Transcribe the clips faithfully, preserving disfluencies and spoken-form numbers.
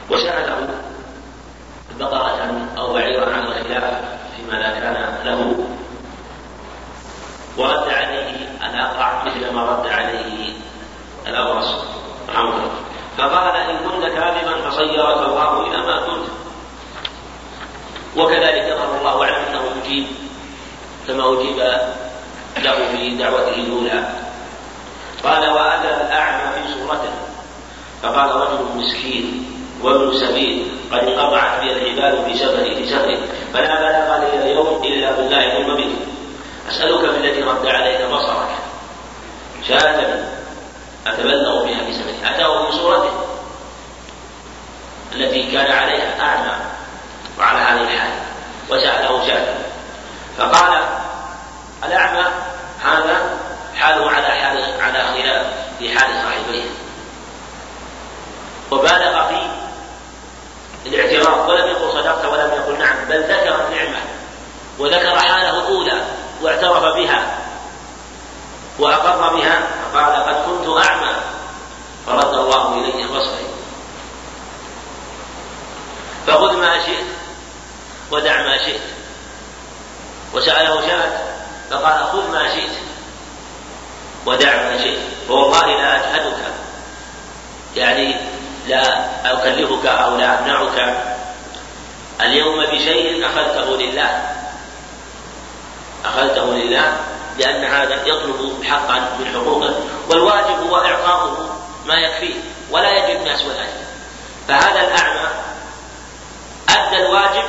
وسأله بقرة أو بعيرا عن الخلاف فيما لا كان له، ورد عليه الأقرع مثل ما رد عليه الأبرص رحمه. فقال إن كنت كاذبا فصيرك الله إلى ما كنت. وكذلك ظهر الله أعلم أنه مجيب كما أجيب له في دعوته الأولى. قال وأتى الأعمى في صورته فقال رجل مسكين وابن سبيل قد انقطعت بي العباد في سفري في سفري فلا بلغ لي اليوم إلا بالله ثم بك أسألك بالتي رد عليك بصرك شاة أتبلغ بها في سفري. أتاه في صورته التي كان عليها أعمى وعلى هذه الحال وسأله شاة. فقال الأعمى هذا حاله على حال على خلاف في حال صاحبيه، وبالغ في الاعتراف ولم يقل صدقت ولم يقل نعم، بل ذكر النعمة وذكر حاله الأولى واعترف بها وأقر بها. فقال قد كنت أعمى فرد الله إلي بصري فخذ ما شئت ودع ما شئت. وسأله شاة فقال خذ ما شئت ودع ما شئت فوالله لا أجهدك، يعني لا أكلفك أو لا أمنعك اليوم بشيء أخذته لله أخذته لله لأن هذا يطلب حقا من حقوقه، والواجب هو إعطاؤه ما يكفيه ولا يجب الناس والأجل. فهذا الأعمى أدى الواجب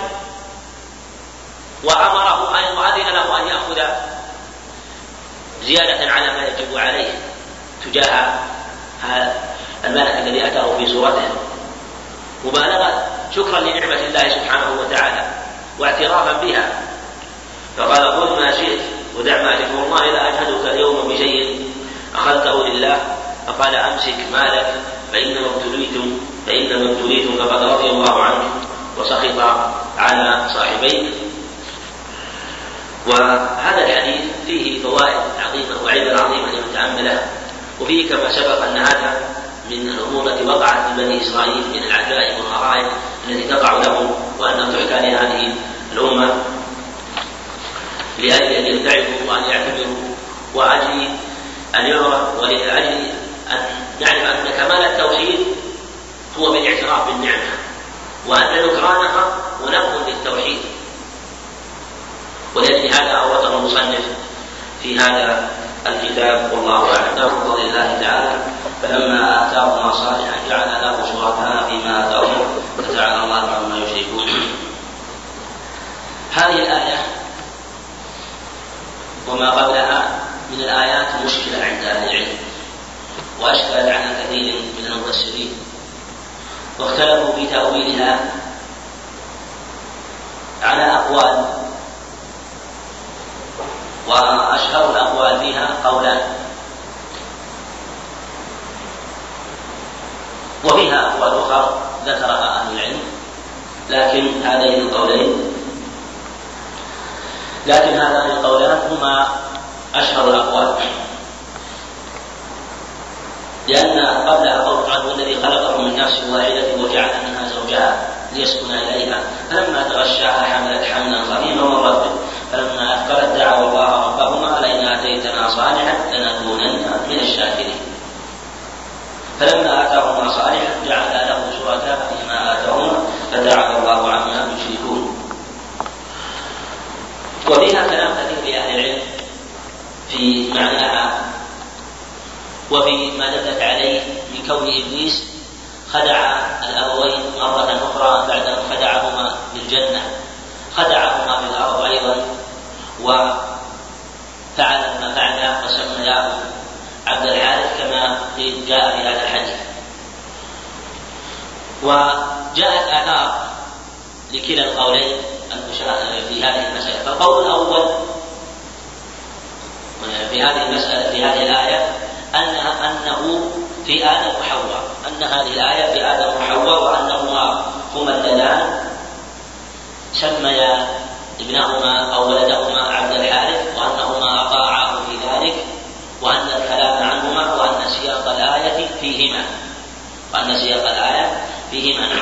وأمره أن وأذن له أن يأخذ زيادة على ما يجب عليه تجاه الملك الذي أتاه في صورته مبالغة شكرا لنعمة الله سبحانه وتعالى واعترافا بها. فقال خذ ما شئت ودع ما شئت والله لا أجهدك اليوم بشيء أخذته لله. فقال أمسك مالك فإنما ابتليتم فإنما ابتليتم فقد رضي الله عنك وسخط على صاحبيك. وهذا الحديث فيه فوائد عظيمة وعبر عظيمة لمن تأمله، وفيه كما سبق أن هذا من الأمور التي وقعت لبني إسرائيل من العجائب والغرائب التي تقع لهم وأنها تحكى لهذه الأمة لأجل أن يتعبوا وأن يعتبروا وأجل أن يعرف ولأجل أن نعرف أن كمال التوحيد هو بالاعتراف بالنعمة وأن نكرانها ونقل للتوحيد. ولأجل هذا أورده المصنف في هذا الكتاب والله أعلم. بفضل الله تعالى فلما آتاهما صالحا جعل له شركاء فيما آتاهما فتعالى الله عما يشركون. هذه الآية وما قبلها من الآيات مشكلة عند أهل العلم وأشكلت على كثير من المفسرين واختلفوا في تأويلها على أقوال، وأشهر الأقوال فيها قولان، وفيها أقوال أخرى ذكرها أهل العلم، لكن هذين القولين لكن هذان القولان هما أشهر الأقوال، لأن قبلها قول عنه الذي خلقكم من نفس واحدة وجعل منها زوجها ليسكن إليها فلما تغشاها حملت حملا خفيفا ومرت به فلما أثقلت دعوا الله ربهما لئن آتيتنا صالحا لنكونن من الشاكرين. فلما آتاهما صالحا جعل له شركاء فيما آتاهما فتعالى الله عما يشركون. وفيها كلام كثير لأهل العلم في معناها وفي ما دلت عليه من كون إبليس خدع الأبوين مرة أخرى بعد أن خدعهما في الجنة خدعهما في الأرض أيضا وفعل ما فعل وسمياه عبد الحارث كما جاء في هذا الحديث. وجاءت آثار لكلا القولين في هذه المسألة. فالقول الأول في هذه المسألة في هذه الآية أنها أنه في آدم وحواء، أن هذه الآية في آدم وحواء وأنهما هما اللذان سميا ابنهما أو ولدهما عبد الحارث وأنهما أطاعاه في ذلك، وأن الكلام عنهما وأن سياق الآية فيهما وأن سياق الآية فيهما.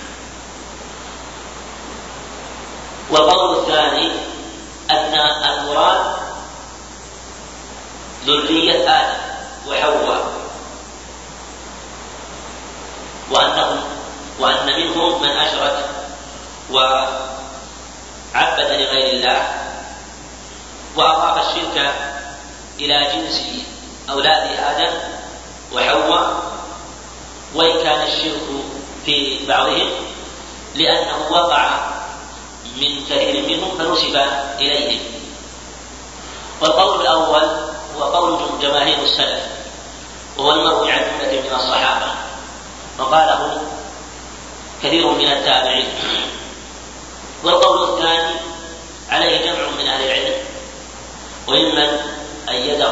والقول الثاني أن المراد ذرية آدم وحواء، وأنهم وأن منهم من أشرك وعبد لغير الله وأضاف الشرك إلى جنس أولاد آدم وحواء، وإن كان الشرك في بعضهم لأنه وقع من كثير منهم فنسب إليهم. والقول الأول هو قول جماهير السلف، وهو المروي عن جملة من الصحابة، وقاله كثير من التابعين. والقول الثاني عليه جمع من أهل العلم، وممن أيده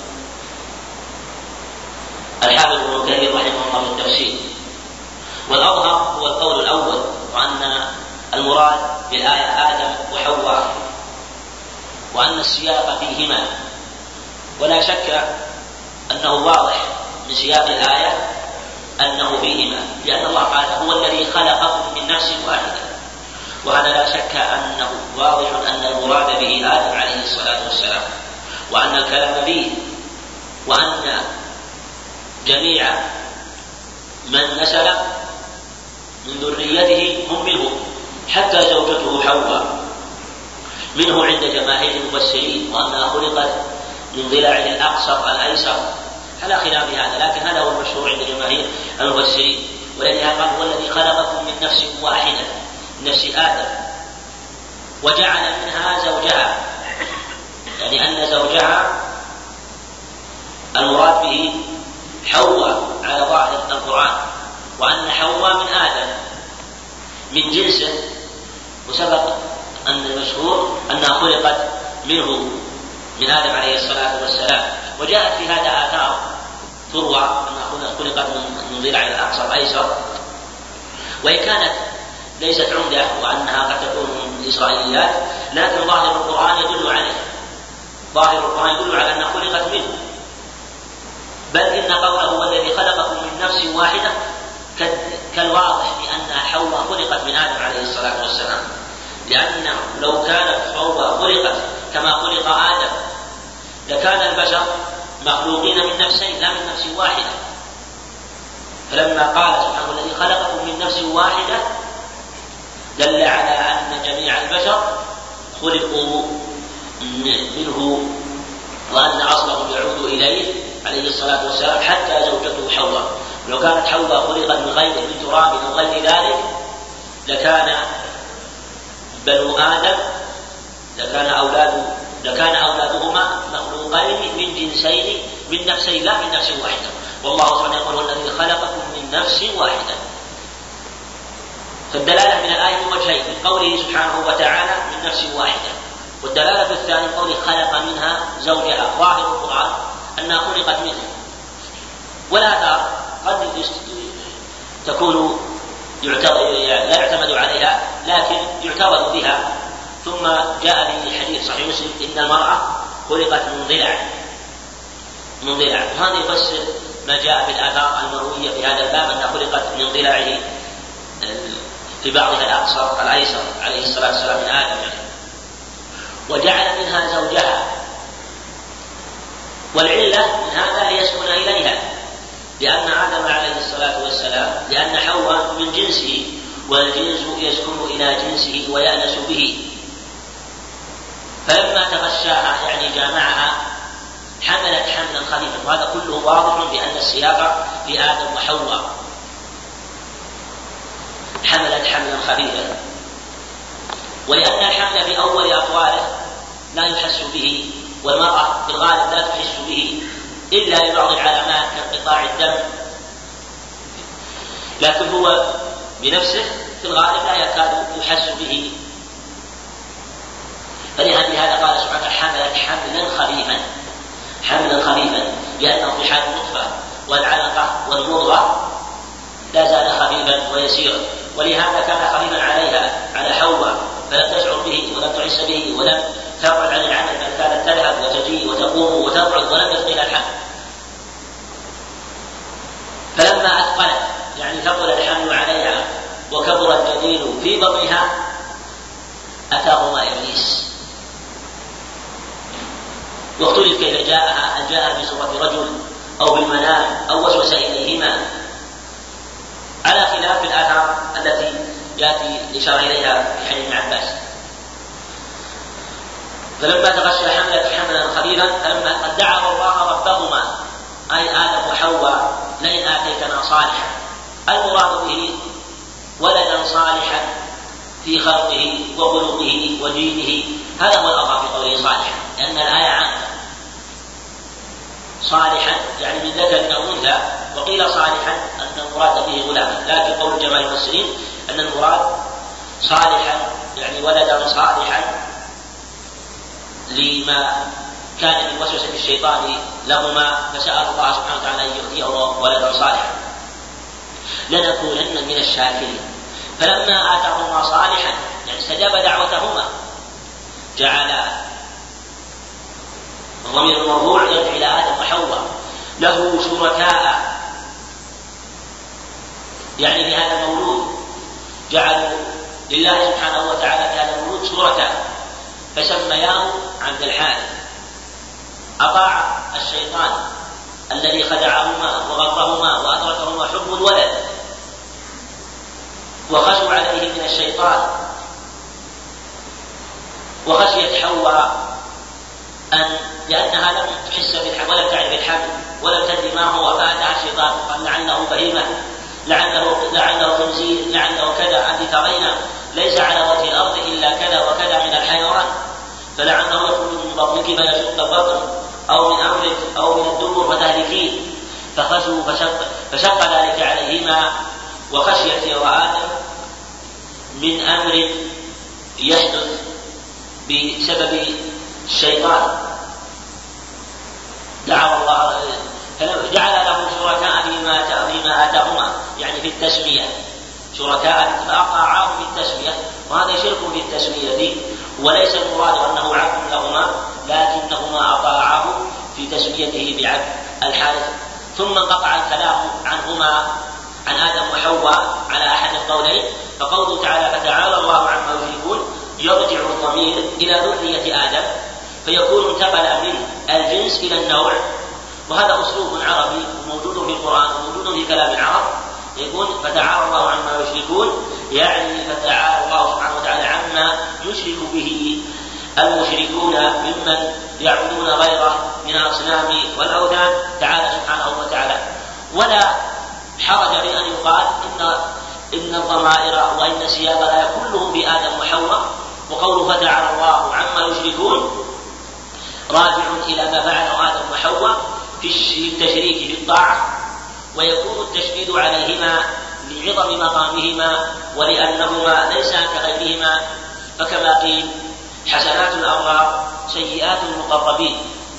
الحافظ ابن كثير رحمه الله في التفسير. والأظهر هو القول الأول، وأن المراد بالآية آدم وحواء، وأن السياق فيهما، ولا شك أنه واضح من سياق الآية أنه فيهما، لأن الله قال هو الذي خلقكم من نفس واحدة، وهذا لا شك أنه واضح أن المراد به آدم عليه الصلاة والسلام، وأن الكلام فيه، وأن جميع من نسل من ذريته هم منه، حتى زوجته حواء منه عند جماهير المفسرين، وأنها خلقت من ضلعه الأقصر الأيسر على خلاف هذا، لكن هذا هو المشهور عند جماهير المفسرين. ولذلك قال هو الذي خلقكم من نفس واحدة، من نفس آدم، وجعل منها زوجها، يعني أن زوجها المراد به حواء على ظاهر القرآن، وأن حواء من آدم من جنسه، وسبق أن المشهور أنها خلقت منه من آدم عليه الصلاة والسلام. وجاءت في هذا آثار تروى أنها خلقت من ضلع الأقصى الأيسر، وإن كانت ليست عمدة وأنها قد تكون من الإسرائيليات، لكن ظاهر القرآن يدل عليه، ظاهر القرآن يدل على أنها خلقت منه، بل إن قوله هو الذي خلقكم من نفس واحدة كالواضح بأن حواء خلقت من آدم عليه الصلاة والسلام، لأن لو كانت حواء خلقت كما خلق آدم لكان البشر مخلوقين من نفسين لا من نفس واحدة. فلما قال سبحانه الذي خلقكم من نفس واحدة دل على أن جميع البشر خلقوا منه، وأن أصلهم يعود إليه عليه الصلاة والسلام حتى زوجته حواء. لو كانت حواء خلقت من غير من تراب أو غير ذلك لكان بنو آدم لكان أولاد لكان أولادهما مخلوقين من جنسين من نفسين لا من نفس واحدة. والله سبحانه يقول الذي خلقكم من نفس واحدة. فالدلالة من الآية من وجهين، من قوله سبحانه وتعالى من نفس واحدة، والدلالة الثانية من قوله خلق منها زوجها، ظاهر القرآن أنها خلقت منه. والآثار قد تكون لا يعتمد عليها لكن يعتبر بها. ثم جاء في حديث صحيح مسلم إن المرأة خلقت من ضلع من ضلع وهذا يفسر ما جاء في الآثار المروية في هذا الباب أنها خلقت من ضلعه في بعضها الأقصر الأيسر عليه الصلاة والسلام من آدم يعني. وجعل منها زوجها، والعلة من هذا ليسكن إليها، لأن آدم عليه الصلاة والسلام لأن حواء من جنسه، والجنس يسكن إلى جنسه ويأنس به، فلما تغشاها يعني جامعها حملت حملا خفيفا. وهذا كله واضح بأن السياق في آدم وحواء، حملت حملا خفيفا. ولأن الحمل في أول أطواله لا يحس به، والمرأة في الغالب لا تحس به إلا لبعض العلامات كانقطاع الدم، لكن هو بنفسه في الغالب لا يكاد يحس به. فلهذا قال سبحانه حملت حملا خفيفا حملا خفيفا لأنه في حال النطفة والعلقة والمضغة لا زال خفيفا ويسيرا، ولهذا كان خفيفا عليها على حواء، فلم تشعر به ولم تحس به ولم تبعد عن العمل، بل كانت تذهب وتجي وتقوم وتقعد ولم يثقل الحمل. فلما أثقلت يعني ثقل الحمل عليها والطين في بطنها أتاهما إبليس. واختلف كيف جاءها، هل جاء في صورة رجل أو بالمنام أو وسوس إليهما، على خلاف الآثار التي يأتي الإشارة إليها في حديث ابن عباس. فلما تغشى حملة حملا خفيفا فلما قد دعوا الله ربهما أي آدم وحواء لئن آتيتنا صالحا، المراد به ولدا صالحا في خلقه وخلقه ودينه، هذا هو الأظهر في قوله صالحا، لأن الآية عامة. صالحا يعني من ذكر أو أنثى، وقيل صالحا أن المراد به غلاما، لكن قول جماهير المفسرين أن المراد صالحا يعني ولدا صالحا لما كان من وسوسة الشيطان لهما، فسأل الله سبحانه وتعالى أن يؤتيه ولدا صالحا لنكونن من الشاكرين. فلما آتاهما صالحا يعني استجاب دعوتهما، جعل الضمير المرفوع يرجع إلى آدم وحواء له شركاء، يعني في هذا المولود جعلوا لله سبحانه وتعالى في هذا المولود شركاء، فسمياه عبد الحارث. أطاع الشيطان الذي خدعهما وغرهما وأدركهما حب الولد، وخشوا عليه من الشيطان، وخشيت حواء أن لأنها لم تحس بالحمل ولم تعرف الحمل ولم تدري ما هو، فأتاها الشيطان قال لعله بهيمة، لعله لعله خنزير، لعله كذا، أنت ترين ليس على وجه الأرض إلا كذا وكذا من الحيوان، فلعله يخرج من بطنك فيشق البطن أو من أمرك أو من الدبر فتهلكين. فخشوا فشق, فشق ذلك عليهما، وخشيت آدم من أمر يحدث بسبب الشيطان، دعوا الله جعل لهم شركاء فيما فيما آتاهما، يعني في التسمية شركاء، فأطاعاه في التسمية، وهذا شرك في التسمية، وليس المراد أنه عبد لهما، لكنهما أطاعاه في تسميته بعبد الحارث. ثم انقطع الكلام عنهما عن آدم وحواء على أحد القولين، فقوله تعالى فتعالى الله عما يشركون يرجع الضمير إلى ذرية آدم، فيكون انتقل من الجنس إلى النوع، وهذا أسلوب عربي موجود في القرآن وموجود في كلام العرب، يكون فتعالى الله عما يشركون، يعني فتعالى الله سبحانه وتعالى عما يشرك به المشركون ممن يعبدون غيره من الأصنام والأوثان، تعالى سبحانه وتعالى. ولا حرج بأن يقال إن إن الضمائر وإن السياق لا كلهم بآدم وحواء، وقوله فتعالى الله عما يشركون راجع إلى ما فعله آدم وحواء في التشريك في الطاعة، ويكون التشديد عليهما لعظم مقامهما ولأنهما ليس كغيرهما، فكما قيل حسنات الأبرار سيئات المقربين،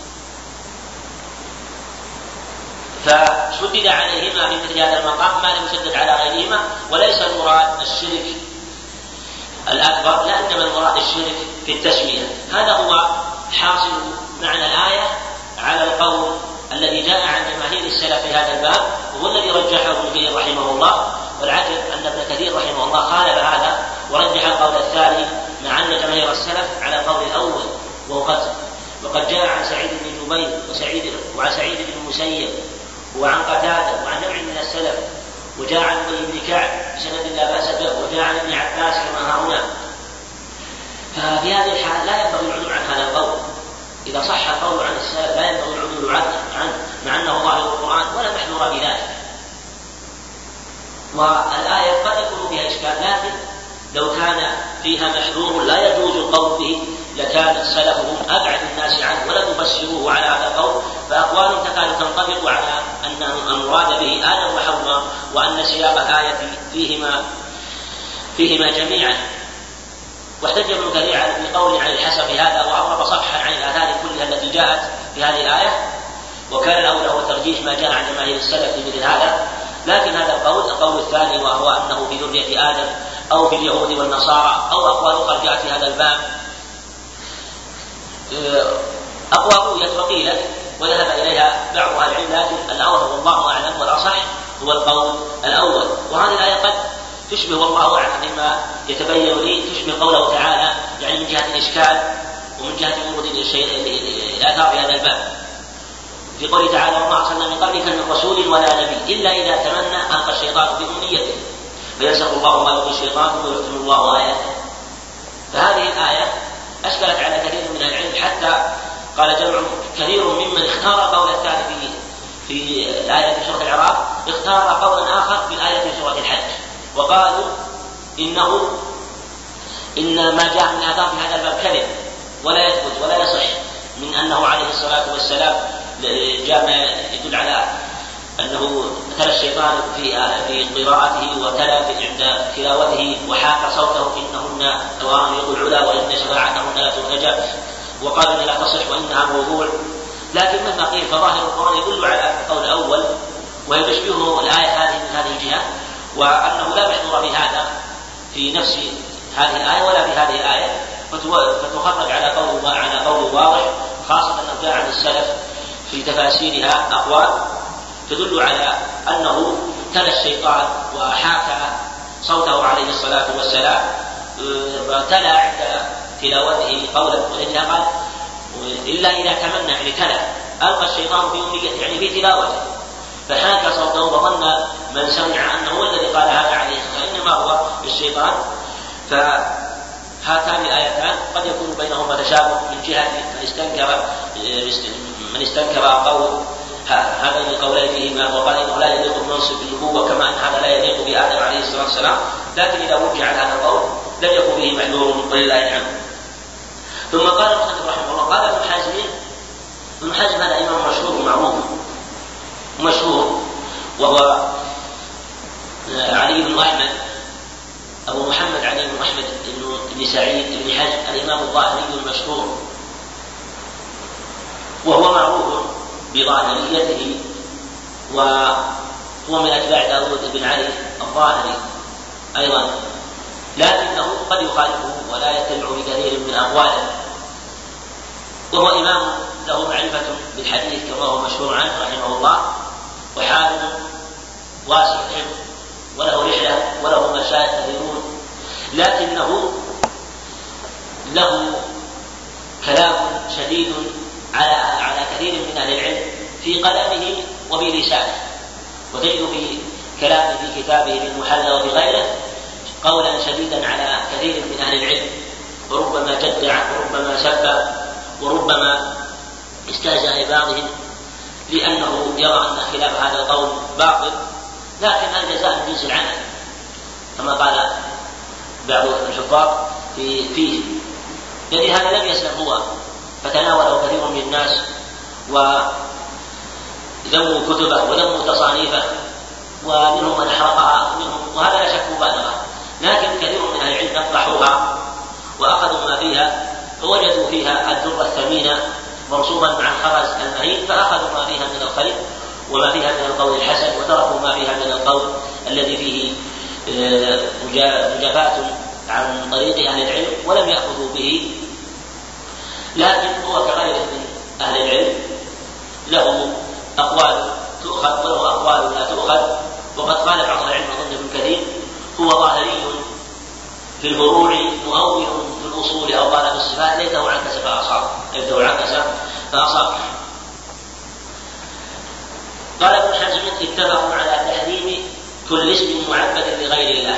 فشدد عليهما في مثل هذا المقام ما لم يشدد على غيرهما. وليس المراد الشرك الأكبر، لا، إنما المراد الشرك في التسمية. هذا هو حاصل معنى الآية على القول الذي جاء عن جماهير السلف في هذا الباب، وهو الذي رجحه ابن كثير رحمه الله. والعجب أن ابن كثير رحمه الله خالف هذا ورجح القول الثاني، مع أن جماهير السلف على القول الأول. وقد وقد جاء عن سعيد بن جبير وسعيد وعن سعيد بن المسيب وعن قتادة وعن نوع من السلف، وجاء عن ابي بن كعب بسند لا بأس به، وجاء عن ابن عباس كما ها هنا. ففي هذه الحال لا ينبغي العدول عن هذا القول. إذا صح القول عن السلف لا ينبغي العدول عنه، مع أنه ظاهر القرآن ولا محذور بذلك. والآية قد يكون فيها إشكال، لكن لو كان فيها محذور لا يجوز القول به لكان السلف هم أبعد الناس عنه ولم يفسروه على هذا القول. فأقوال تكاد تنطبق على أن المراد به آدم وحواء، وأن سياق الآية فيهما فيهما جميعا. واحتج ابن كثير بقول عن الحسن في هذا، وأضرب صفحا عن الآثار كلها التي جاءت في هذه الآية، وكان الأولى هو ترجيح ما جاء عن جماهير السلف في مثل هذا. لكن هذا القول القول الثاني، وهو أنه في ذرية آدم أو في اليهود والنصارى أو أقوال أخرى جاءت في هذا الباب، أقوى رؤية وقيلة وذهب إليها بعض أهل العلم، لكن الأظهر والله أعلم والأصح هو القول الأول. وهذه الآية قد تشبه والله أعلم مما يتبين لي تشبه قوله تعالى يعني من جهة الإشكال ومن جهة ورود الآثار في هذا الباب في قوله تعالى وما أرسلنا من قبلك من رسول ولا نبي إلا إذا تمنى ألقى الشيطان بأمنيته فينسخ الله ما يلقي الشيطان ويختم الله آياته. فهذه الآية أشكلت على كثير من العلم حتى قال جمع كثير ممن اختار قول الثاني في في الآية في سورة الأعراف اختار قولا آخر في الآية في سورة الحج وقالوا إنه إن ما جاء من آثار في هذا الباب كذب ولا يثبت ولا يصح من أنه عليه الصلاة والسلام جاء ما يدل على أنه تلا الشيطان في في قراءته وتلا عند تلاوته وحاك صوته إنهن تواريق العلا وإن شفاعتهن لا ترتجى وقال إن لا تصح وإنها موضوع. لكن مهما قيل فظاهر القرآن يدل على القول الأول ويشبهه الآية هذه من هذه الجهة وأنه لا محذور بهذا في نفس هذه الآية ولا في هذه الآية فتخرج على قول على قول واضح خاصة أنه جاء عن السلف في تفاسيرها أقوال تدل على أنه تلا الشيطان وحاكى صوته عليه الصلاة والسلام وتلا عند تلاوته قولا ولذلك قال إلا إذا تمنى يعني تلا ألقى الشيطان في أمنيته يعني في تلاوته فحاكى صوته وظن من سمع أنه هو الذي قال هذا عليه الصلاة إنما هو الشيطان. فهاتان الآيتان قد يكون بينهما تشابه من جهة من استنكر من استنكر قول هذين القولين فيهما وقال إنه لا يليق بمنصب النبوة كما أن هذا لا يليق بآدم عليه الصلاة والسلام لكن إذا وجه على هذا القول لم يكن فيه محذور ولله الحمد. ثم قال المصنف رحمه الله قال ابن حزم ابن حزم هذا إمام مشهور ومعروف مشهور وهو علي بن أحمد أبو محمد علي بن أحمد بن سعيد بن حزم الإمام الظاهري المشهور وهو معروف بظاهريته وهو من أتباع داود بن علي الظاهري أيضا لكنه قد يخالفه ولا يتبع بكثير من أقواله وهو إمام له معرفة بالحديث كما هو مشهور عنه رحمه الله وحافظ واسع الحفظ وله رحلة وله مشايخ كثيرون لكنه له كلام شديد على على كثير من أهل العلم في قلمه وبلسانه وتجد في كلامه في كتابه بالمحلى وفي غيره قولا شديدا على كثير من أهل العلم وربما جدع وربما سب وربما استهزأ ببعضهم لأنه يرى أن خلاف هذا القول باطل لكن الجزاء من جنس العمل كما قال بعض الحفاظ في فيه لأن هذا لم يسلم هو فتناوله كثير من الناس وذموا كتبه وذموا تصانيفه ومنهم من حرقها ومنهم وهذا لا شك مبالغة لكن كثير من أهل العلم نقحوها وأخذوا ما فيها فوجدوا فيها الدر الثمينة مرصوبا مع الخرز المهين فأخذوا ما فيها من الخير وما فيها من القول الحسن وتركوا ما فيها من القول الذي فيه مجافاة عن طريق أهل العلم ولم يأخذوا به لكن هو كغيره من أهل العلم له أقوال تؤخذ وله أقوال لا تؤخذ وقد قال بعض العلم أظن ابن كثير هو ظاهري في الفروع مؤول في الأصول أو قال في الصفات ليته عكس فأصاب ليته عكس فأصاب. قال ابن حزم اتفقوا على تحريم كل اسم معبد لغير الله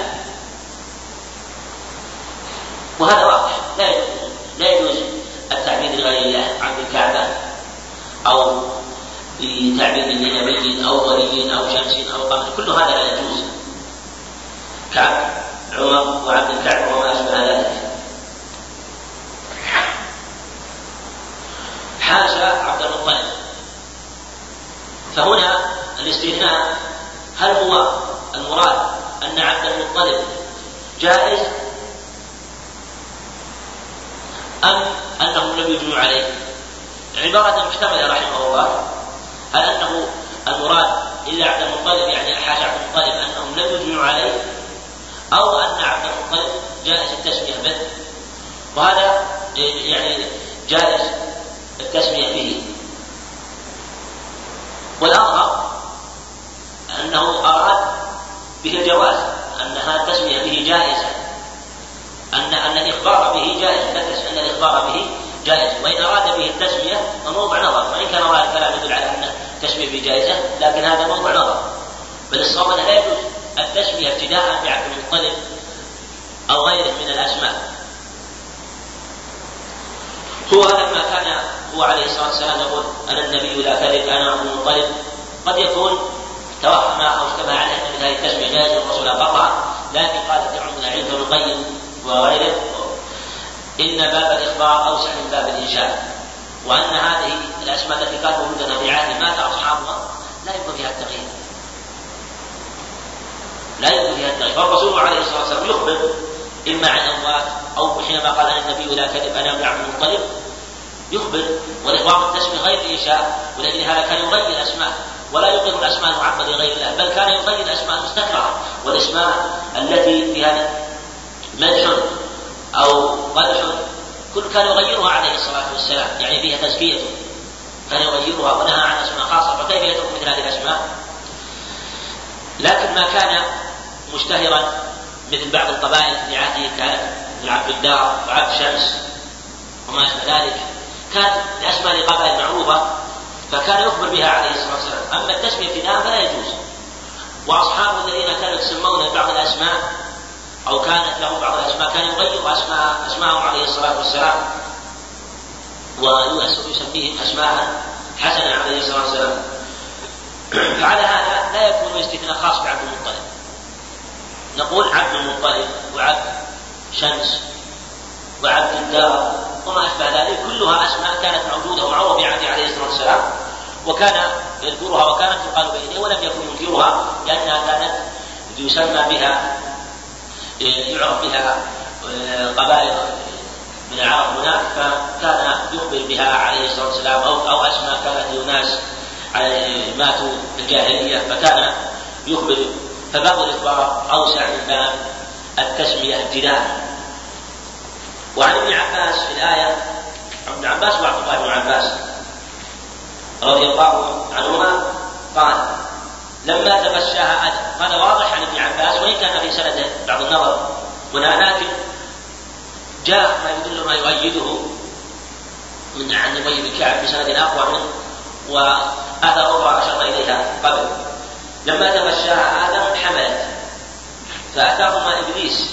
وهذا واضح لا يجوز لا يجوز التعبيد لغير الله عند الكعبة أو بتعبيد لنبي أو ولي أو شمس أو قمر كل هذا لا يجوز كعب عمر وعبد الكعبة وما أشبه ذلك. حاشا عبد المطلب فهنا الاستثناء هل هو المراد أن عبد المطلب جائز أم أنهم لم يجمعوا عليه؟ عبارة محتملة رحمه الله هل أنه المراد إلا عبد المطلب يعني حاشا عبد المطلب أنهم لم يجمعوا عليه أو أن عبد المطلب جائز التسمية به وهذا يعني جائز التسمية به والأظهر أنه أراد به الجواز أنها التسمية به جائزة، أن أن الإخبار به جائز، أن الإخبار به جائز، وإن أراد به التسمية فموضع نظر، وإن كان رأي الكلام يدل على أن التسمية به جائزة، لكن هذا موضع نظر. بل الصواب لا يجوز التسمية ابتداء بعبد المطلب أو غيره من الأسماء. هو هذا ما كان هو عليه الصلاة والسلام يقول أنا النبي لا كذب أنا عبد المطلب. قد يكون توهم أو اشتبه عليه أن هذه التسمية جائزة والرسول أقرها، لكن قال كثير من العلم ابن القيم وغيره إن باب الإخبار أوسع من باب الإنشاء، وأن هذه الأسماء التي كانت موجودة في عهد مات أصحابها لا يمكن فيها التغيير، لا يمكن فيها التغيير. فالرسول عليه الصلاة والسلام يخبر إما عن أموات أو حينما قال أن النبي لا كذب أنا ابن عبد المطلب يخبر، والإخبار بالتسمية غير الإنشاء، ولأجل هذا كان يغير الأسماء ولا يقر الأسماء المعبدة لغير الله، بل كان يغير الأسماء المستكرهة والأسماء التي فيها مدح أو قدح كل كان يغيرها عليه الصلاة والسلام، يعني فيها تزكيته كان يغيرها ونهى عن أسماء خاصة، فكيف يترك مثل هذه الأسماء؟ لكن ما كان مشتهرا مثل بعض القبائل في عهده كان عبد الدار وعبد شمس وما أشبه ذلك، كانت الأسماء لقبائل معروفة فكان يخبر بها عليه الصلاة والسلام. أما التسمية ابتداء فلا يجوز. وأصحابه الذين كانوا يسمون بعض الأسماء أو كانت له بعض الأسماء كان يغير أسماء أسماءهم عليه الصلاة والسلام ويسميهم أسماء حسنة عليه الصلاة والسلام. فعلى هذا لا يكون استثناء خاص بعبد المطلب، نقول عبد المطلب وعبد شمس وعبد الدار وما أشبه ذلك كلها أسماء كانت موجودة ومعروفة في عهده عليه الصلاة والسلام، وكان يذكرها وكانت تقال بينه ولم يكن ينكرها، لأنها كانت يسمى بها يعرف بها قبائل من العرب هناك، فكان يخبر بها عليه الصلاة والسلام، أو, أو أسماء كانت لناس ماتوا في الجاهلية فكان يخبر. فباب الإخبار أوسع من باب التسمية ابتداء. وعن ابن عباس في الآية، ابن عباس وعبد الله بن عباس رضي الله عنهما قال لما تغشاها أدم، هذا واضح عن ابن عباس وإن كان في سنده بعض النظر هنا، لكن جاء ما يدل ما يؤيده من عن أبي بن كعب بسند أقوى منه وآثار أخرى أشرنا إليها قبل. لما تغشاها آدم حملت فأتاهما إبليس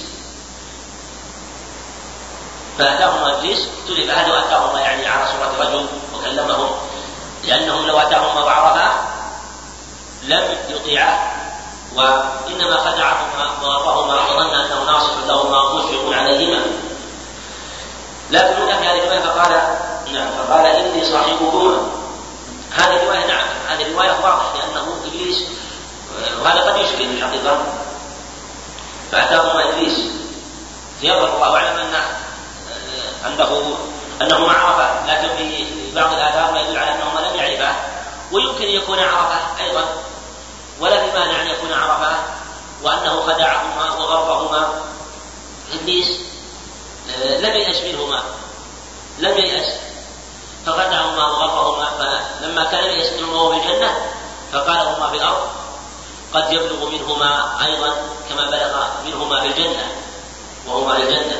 فأتاهما إبليس اختلف هذا وأتاهما يعني على صورة رجل وكلمهم، لأنهم لو أتاهما وعرفا لم يطيعه وإنما خدعهما وغرهما وظن أنه ناصح لهما مشفق عليهما. لكن هنا في هذه الرواية فقال نعم فقال إني صاحبكما. هذه الرواية نعم هذه الرواية واضح لأنه إبليس، وهذا قد يشكل في الحقيقة. فأتاهما إبليس يظهر الله أعلم أن أنه أنه ما عرفه، لكن في بعض الآثار ما يدل على أنهما لم يعرفه، ويمكن أن يكون عرفه أيضا ولا في مانع أن يكون عرفه وأنه خدعهما وغرهما. إبليس لم ييأس منهما لم ييأس فخدعهما وغرهما، فلما كان ييأس منهما وهو في الجنة فقال هما في الأرض قد يبلغ منهما أيضا كما بلغ منهما في الجنة وهما في الجنة.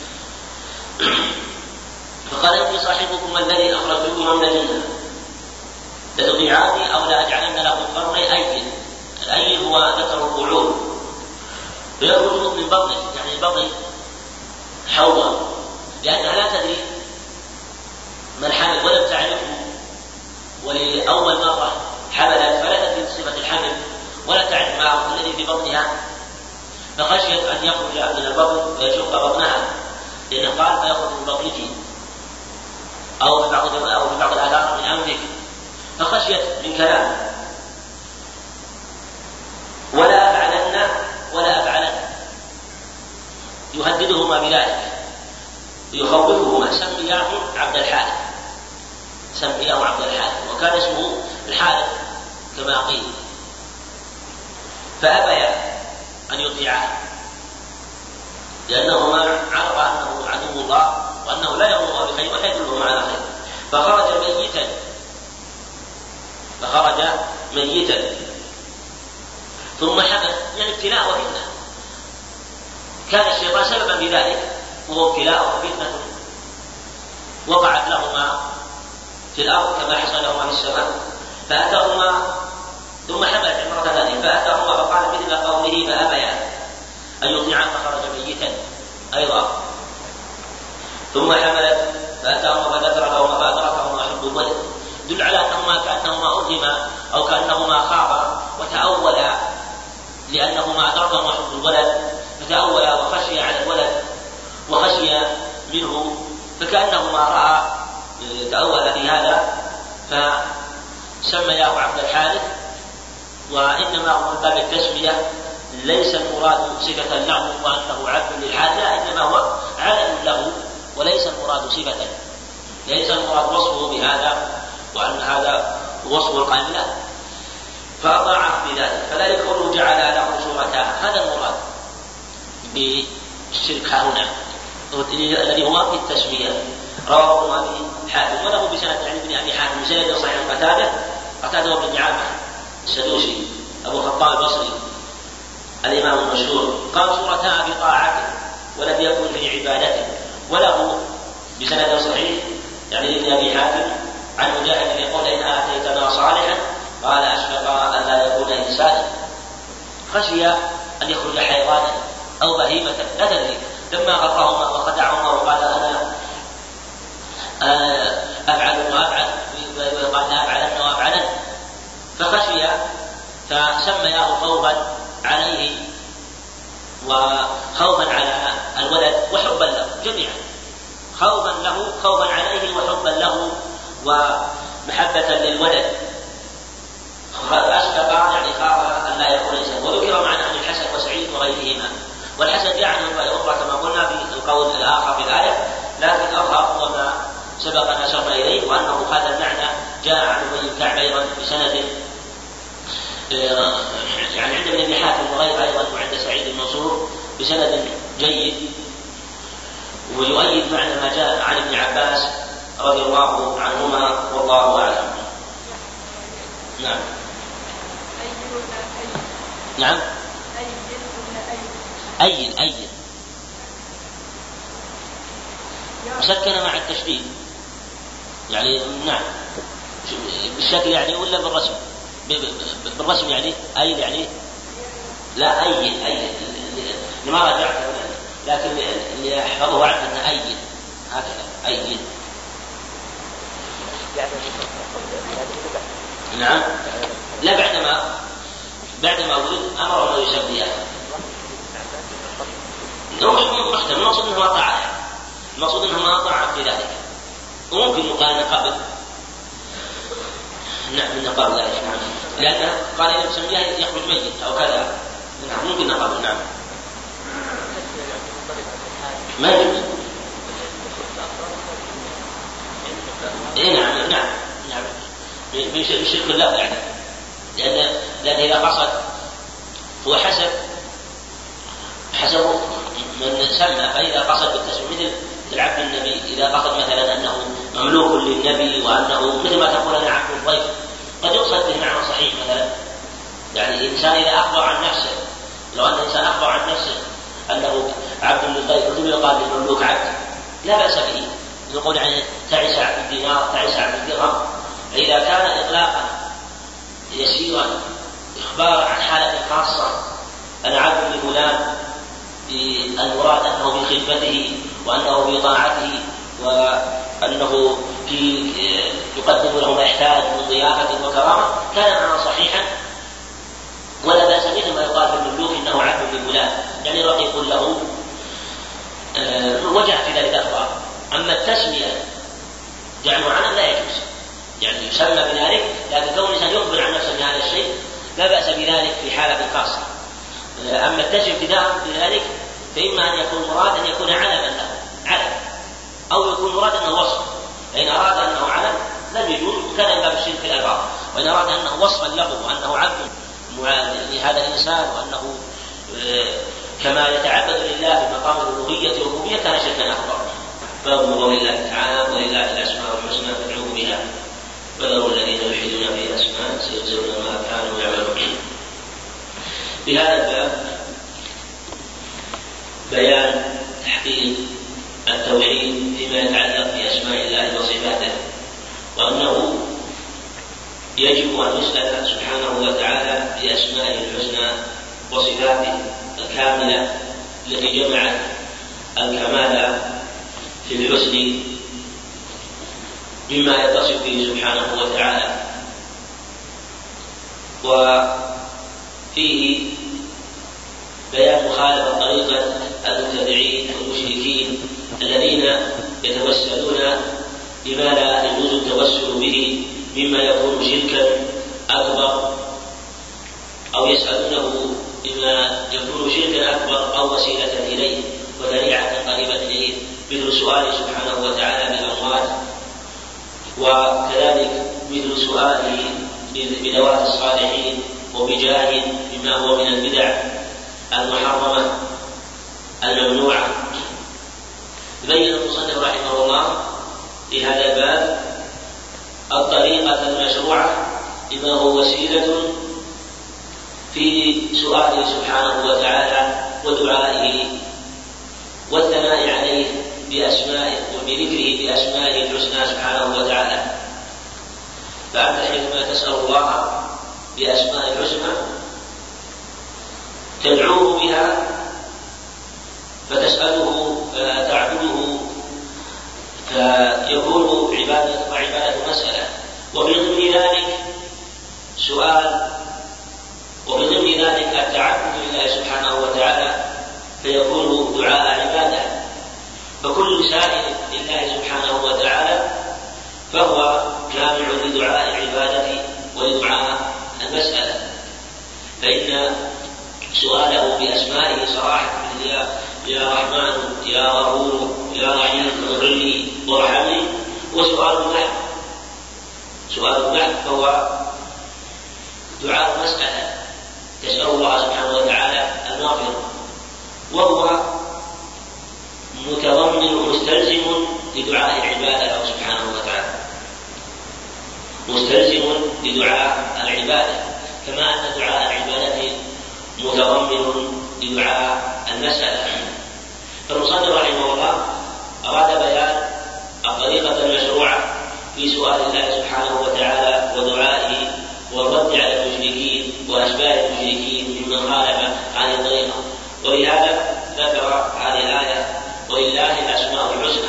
فقال إني صاحبكم الذي أخرجتكما من الجنة لتطيعاني أو لأجعلن لكم قرني أيدي. الأيد هو ذكر القعود فيخرج من بطنه، يعني البطن حوضا، لأنها لا تدري من حمل ولم تعرفه ولأول مرة حملت فلا تدري صفة الحمل ولا تعرف ما الذي في بطنها، فخشيت أن يخرج من البطن ويشق بطنها، لأنه قال فيخرج من بطنك أو في بعض أو في بعض الآثار من أنفك، فخشيت من كلامه ولا أفعلن ولا أفعلن يهددهما بذلك يخوفهما. سمياه عبد الحارث سمياه عبد الحارث وكان اسمه الحارث كما قيل، فأبيا أن يطيعه لأنهما عرف أنه عدو الله وأنه لا يأمر بخير ولا يدلهم على خير، فخرج ميتا فخرج ميتا ثم حمل، يعني ابتلاء وفتنة، كان الشيطان سببا في ذلك، وهو ابتلاء وفتنة وقعت لهما في الأرض كما حصل لهما في السماء، فأتاهما ثم حملت امرأة ذلك فأتاهما فقال مثل قوله فأبيا أن يطيعان فخرج ميتا أيضا، ثم حملت فأتاهما فذكرهما فأدركهما حب الولد، دل على أنهما كأنهما أرهما أو كأنهما خافا وتأولا، لأنهما أدركهما حب الولد فتأولا وخشي على الولد وخشي منه، فكأنهما رأى تأول في هذا فسمياه عبد الحارث. وإنما هو من باب التسمية، ليس المراد صفة له وأنه عبد للحارث، لا، إنما هو علم له وليس المراد صفة، ليس المراد وصفه بهذا وأن هذا وصف القائم له، فأطاعه بذلك. فذلك قوله جعل له شركاء، هذا المراد بالشرك هنا الذي هو في التسمية. رواه أبي حاتم وله بسند عن ابن أبي حاتم بسند صحيح قتادة قتادة بن دعامة السدوسي أبو الخطاب البصري الإمام المشهور، قال شركاء بطاعته ولم يكن في عبادته. وله بسند صحيح يعني ابن أبي حاتم عن مجاهد يقول إن آتيتنا صالحا قال أشفق أن لا يكون إنسانا، خشي أن يخرج حيوانا أو بهيمة لا تدري، لما غرهما وخدعهما وقال أنا أفعل وأفعل وقال أفعلن وأفعلن، فخشي فسمياه خوفا عليه وخوفا على الولد وحبا له جميعا، خوفا له خوفا عليه وحبا له ومحبة للولد. أشفق يعني خاف أن لا يكون إنسان. وذكر معنا عن الحسن وسعيد وغيرهما، والحسن جاء عنه رواية أخرى كما قلنا في القول الآخر في الآية، لكن أظهر هو ما سبق أن أشرنا إليه، وأنه هذا المعنى جاء عن أبي بن كعب أيضا بسند يعني عند ابن أبي حاتم وغيره أيضا وعند سعيد المنصور بسند جيد، ويؤيد معنى ما جاء عن ابن عباس رضي الله عنهما والله أعلم. نعم نعم أين أين مسكن مع التشبيه يعني نعم بالشكل يعني ولا بالرسم؟ بالرسم يعني أي يعني لا أي أي لما رجعت لكن اللي أحفظه عنه أن أي هكذا أي نعم لا بعدما بعدما ولد أمر أن يسميها محتمل المقصود أنه أطاع المقصود أنه أطاع في ذلك، وممكن مقارنة قبل نعم من قبل ذلك نعم، لأنه قال إذا مسميها يخرج ميت أو كذا نعم ممكن قبل نعم ما يجوز إيه نعم نعم نعم بشرك الله يعني، لأن لأن إذا قصد هو حسب حسب من سمى، فإذا قصد بالتسمية مثل عبد النبي إذا قصد مثلا أنه مملوك للنبي وأنه مثل ما تقول أنا عبد الضيف قد يقصد به معنى صحيح مثلا، يعني الإنسان إذا أخبر عن نفسه لو أن الإنسان أخبر عن نفسه أنه عبد للضيف ثم يقال للمملوك عبد لا بأس به، يقول عنه تعس عبد الدينار تعس عبد الدرهم. إذا كان إطلاقا يسيرا إخبار عن حالة خاصة أنا عبد لفلان المراد أنه في خدمته وأنه في طاعته وأنه في يقدم له ما يحتاج من ضيافة وكرامة كان معنا صحيحا ولا بأس به ما يقال في المملوك إنه عبد لفلان يعني رقيق له وجه في ذلك أخبار. أما التسمية جعله عنه لا يجوز يعني يسمى بذلك، لكن كون الإنسان يخبر عن نفسه بهذا الشيء لا بأس بذلك في حالة خاصة. أما التسمية ابتداء بذلك فإما أن يكون مراد أن يكون علما له علم أو يكون مراد أنه وصف، فإن أراد أنه علم لم يجوز كان باب الشرك في الألفاظ، وإن أراد أنه وصفا له وأنه عبد لهذا الإنسان وأنه كما يتعبد لله في مقام الألوهية والربوبية كان شركا أكبر. باب قول الله تعالى ولله الأسماء الحسنى فادعوه بها وذروا الذين يلحدون في أسماء سيجزون ما كانوا يعملون. في هذا الباب بيان تحقيق التوحيد فيما يتعلق بأسماء الله وصفاته، وأنه يجب أن يسأل سبحانه وتعالى بأسمائه الحسنى وصفاته الكاملة التي جمعت الكمال في الحسن مما يتصف به سبحانه وتعالى. وفيه بيان مخالفة طريقة المبتدعين والمشركين الذين يتوسلون بما لا يجوز التوسل به مما يكون شركا أكبر، أو يسألونه بما يكون شركا أكبر أو وسيلة إليه وذريعة قريبة إليه، مثل سؤاله سبحانه وتعالى بالأموات، وكذلك مثل سؤاله بذوات الصالحين وبجاه مما هو من البدع المحرمة الممنوعة. بين المصنف رحمه الله في هذا الباب الطريقة المشروعة بما هو وسيلة في سؤاله سبحانه وتعالى ودعائه والثناء عليه بأسمائه وبذكره بأسمائه الحسنى سبحانه وتعالى. فأنت حينما تسأل الله بأسماء الحسنى تدعوه بها فتسأله فتعبده فيكون عبادة وعبادة مسألة، ومن ضمن ذلك سؤال، ومن ضمن ذلك التعبد لله سبحانه وتعالى فيكون دعاء عبادة. فكل سائل لله سبحانه وتعالى فهو جامع لدعاء العبادة ولدعاء المسألة، فإن سؤاله بأسمائه صراحة يا يا رحمن يا غفور يا رحيم اغفر لي وارحمني، وسؤال النحو سؤال النحو فهو دعاء مسألة تسأل الله سبحانه وتعالى المغفرة، وهو متضمن مستلزم لدعاء العبادة له سبحانه وتعالى، مستلزم لدعاء العبادة، كما أن دعاء العبادة متضمن لدعاء المسألة. فالمصنف رحمه الله أراد بيان الطريقة المشروعة في سؤال الله سبحانه وتعالى ودعائه والرد على المشركين وأشباه المشركين ممن خالف هذه الطريقة، ولهذا ذكر هذه الآية ولله الأسماء الحسنى.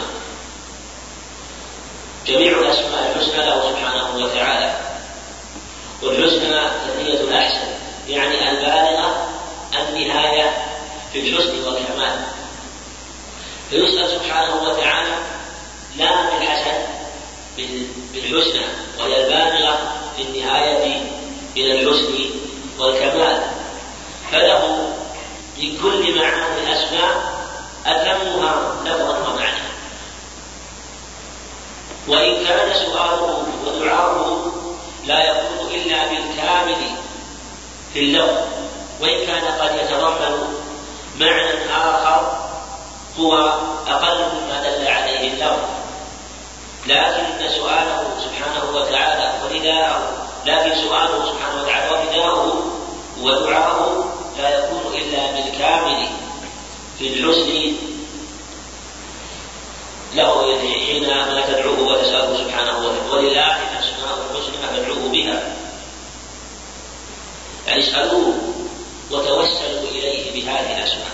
جميع الأسماء الحسنى له سبحانه وتعالى، والحسنى تثنية الأحسن يعني البالغة النهاية في الحسن والكمال، فيسأل سبحانه وتعالى لا بالحسن بالحسنى وهي البالغة في النهاية إلى الحسن والكمال، فله من كل معاني الأسماء أتمها لفظا ومعنى. وإن كان سؤاله ودعاؤه لا يكون إلا بالكامل في اللفظ، وإن كان قد يتضمن معنى آخر هو أقل مما دل عليه اللفظ، لكن سؤاله سبحانه وتعالى ونداءه لكن سؤاله سبحانه وتعالى ونداءه ودعاؤه لا يكون إلا بالكامل في الحسن له حينما تدعوه وتسأله سبحانه وتعالى، ولله الأسماء الحسنى فادعوه بها، يعني اسألوه وتوسلوا إليه بهذه الأسماء.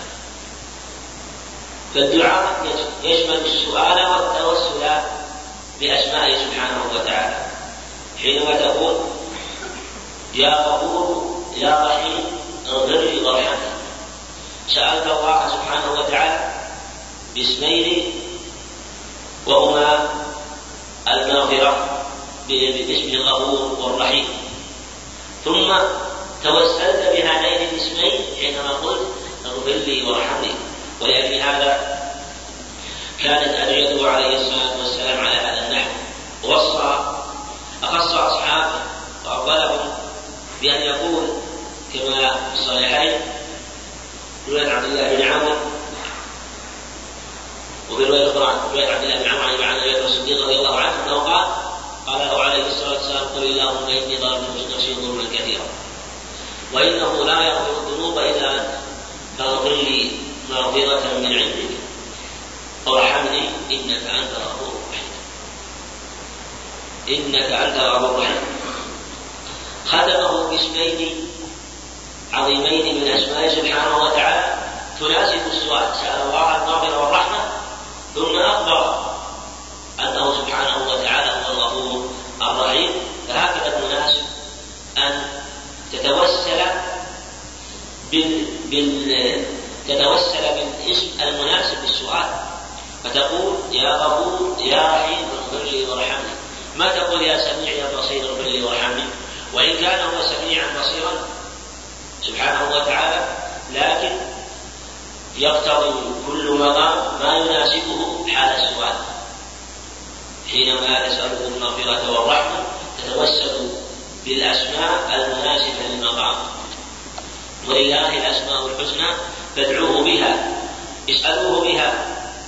فالدعاء يشمل السؤال والتوسل بأسمائه سبحانه وتعالى، حينما تقول يا غفور يا رحيم اغفر لي وارحمني، سألت الله سبحانه وتعالى باسمين وهما المغفرة باسم الغفور والرحيم، ثم توسلت بهذين الاسمين حينما قلت اغفر لي وارحمني. ولأجل هذا كانت أدعيته عليه الصلاة والسلام على هذا النحو، ووصى أخص أصحابه وأفضلهم بأن يقول كما في الصحيحين رواية عبد الله بن عمرو وفي رواية أخرى رواية عبد الله بن عمرو عن أبي بكر الصديق رضي الله عنه أنه قال قال له عليه الصلاة والسلام قل اللهم إني ظالم نفسي ظلما كثيرا وإنه لا يغفر الذنوب إلا أنت فاغفر لي ما مغفرة من عندك وارحمني إنك أنت الغفور الرحيم. إنك أنت الغفور الرحيم. ختمه باسمين عظيمين من أسمائه سبحانه وتعالى تناسب السؤال، سأل الله المغفرة والرحمة ثم أخبر أنه سبحانه وتعالى هو الغفور الرحيم. فهكذا المناسب أن تتوسل بال... بال... تتوسل بالاسم المناسب للسؤال، فتقول يا غفور يا رحيم اغفر لي وارحمني، ما تقول يا سميع يا بصير اغفر لي وارحمني، وإن كان هو سميعا بصيرا سبحانه وتعالى، لكن يقتضي كل مقام ما يناسبه حال السؤال. حينما تسأله المغفرة والرحمة تتوسل بالأسماء المناسبة للمقام، ولله الأسماء الحسنى فادعوه بها، اسألوه بها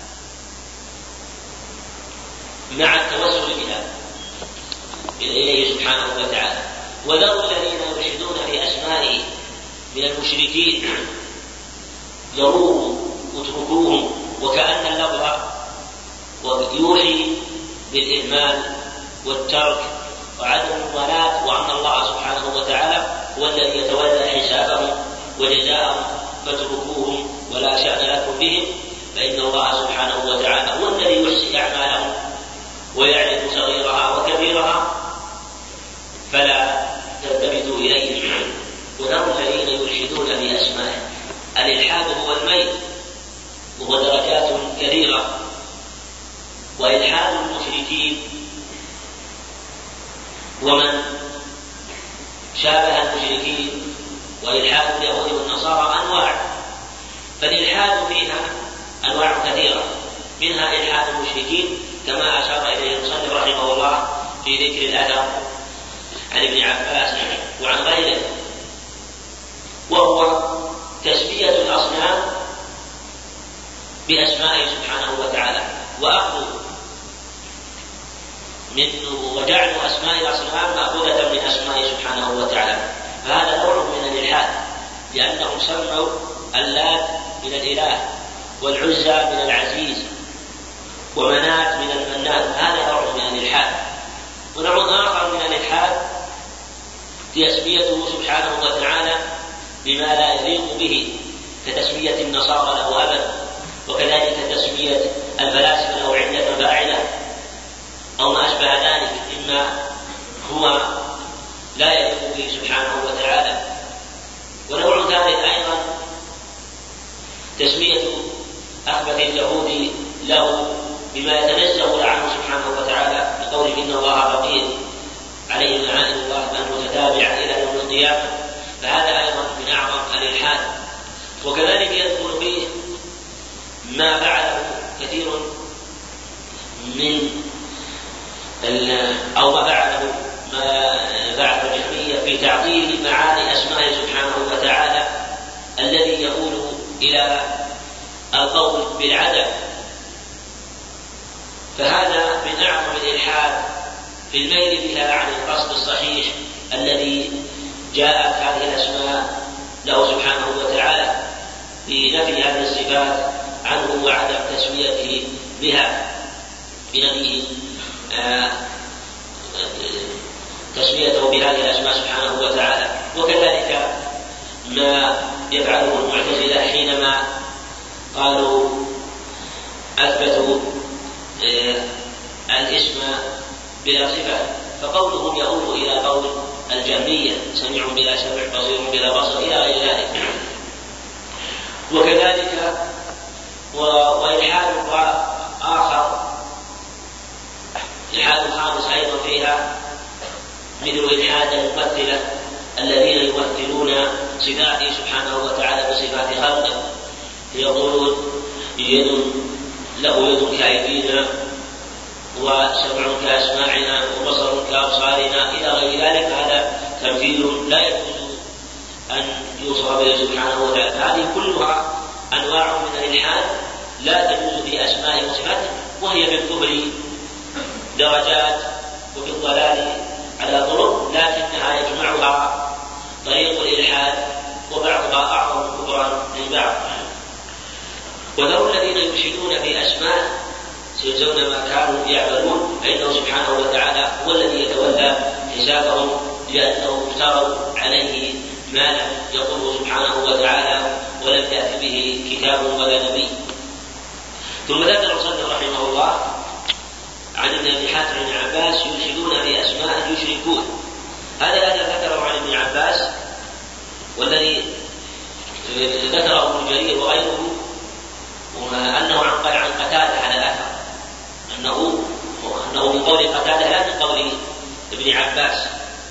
مع التوسل بها إليه سبحانه وتعالى. وذروا الذين يلحدون في أسمائه من المشركين، ذروهم واتركوهم، وكأن اللفظ يوحي بالإهمال والترك وعدم الموالاة، وأن الله سبحانه وتعالى هو الذي يتولى حسابهم وجزاءهم، فاتركوهم ولا شأن لكم بهم، فإن الله سبحانه وتعالى هو الذي يحصي أعمالهم ويعرف صغيرها وكبيرها، فلا تلتفتوا إليهم. وذروا الذين يلحدون في أسمائه. الإلحاد هو الميل، وهو درجات كثيرة. وإلحاد المشركين ومن شابه المشركين وإلحاد اليهود والنصارى أنواع، فالإلحاد فيها أنواع كثيرة، منها إلحاد المشركين كما أشار إليه المصنف رحمه الله في ذكر الأثر عن ابن عباس وعن غيره، وهو تسمية الأصنام بأسمائه سبحانه وتعالى، وأخذ منه وجعل أسماء الأصنام مأخوذة من أسمائه سبحانه وتعالى. فهذا نوع من الإلحاد، لأنهم سمعوا اللات من الإله والعزى من العزيز ومنات من المنان، هذا نوع من الإلحاد. ونوع آخر من الإلحاد تسميته سبحانه وتعالى بما لا يليق به، كتسمية النصارى له أبا، وكذلك تسمية الفلاسفة له عدة فاعلة أو ما أشبه ذلك مما هو لا يليق به سبحانه وتعالى. ونوع ثالث أيضا تسمية أخبث اليهود له بما يتنزه عنه سبحانه وتعالى، بقوله إن الله فقير عليه لعنة الله المتتابعة إلى يوم القيامة، فهذا أيضا من أعظم الإلحاد. وكذلك يدخل فيه ما فعله كثير من أو ما فعله ما فعله الجهمية في تعطيل معاني أسمائه سبحانه وتعالى، الذي يقول إلى القول بالعدم، فهذا من أعظم الإلحاد في الميل بها عن القصد الصحيح الذي جاءت هذه الأسماء له سبحانه وتعالى في نفي هذه الصفات عنه وعدم تسميته بها، بنفيه آه تسميته بهذه الأسماء سبحانه وتعالى. وكذلك ما يفعله المعتزلة حينما قالوا أثبتوا آه الاسم بلا صفة، فقولهم يؤول إلى قول الجهمية سميع بلا سمع بصير بلا بصر إلى غير ذلك. وكذلك وإلحاد آخر، إلحاد خامس أيضا فيها مثل إلحاد الممثلة الذين يمثلون صفاته سبحانه وتعالى بصفات خلقه، يقولون يد له يد كأيدينا وسمع كأسماعنا وبصر كأبصارنا إلى غير ذلك. هذا تمثيل لا يجوز أن يوصف به سبحانه وتعالى. هذه كلها أنواع من الإلحاد لا تجوز في أسماء وصفاته، وهي في الكفر درجات وفي الضلال على طرق، لكنها يجمعها طريق الإلحاد وبعضها أعظم كفرا من بعض. وذروا الذين يلحدون في أسماء سيجزون ما كانوا يعملون، فإنه سبحانه وتعالى هو الذي يتولى حسابهم، لأنهم افتروا عليه ما لم يقله سبحانه وتعالى ولم يأت به كتاب ولا نبي. ثم ذكر المصنف رحمه الله عن ابن أبي حاتم عن ابن عباس يلحدون في أسماء يشركون. هذا الذي ذكره عن ابن عباس والذي ذكره ابن جرير وغيره أنه عن قتادة على الأثر، أنه أنه من قول قتادة لا من قول ابن عباس،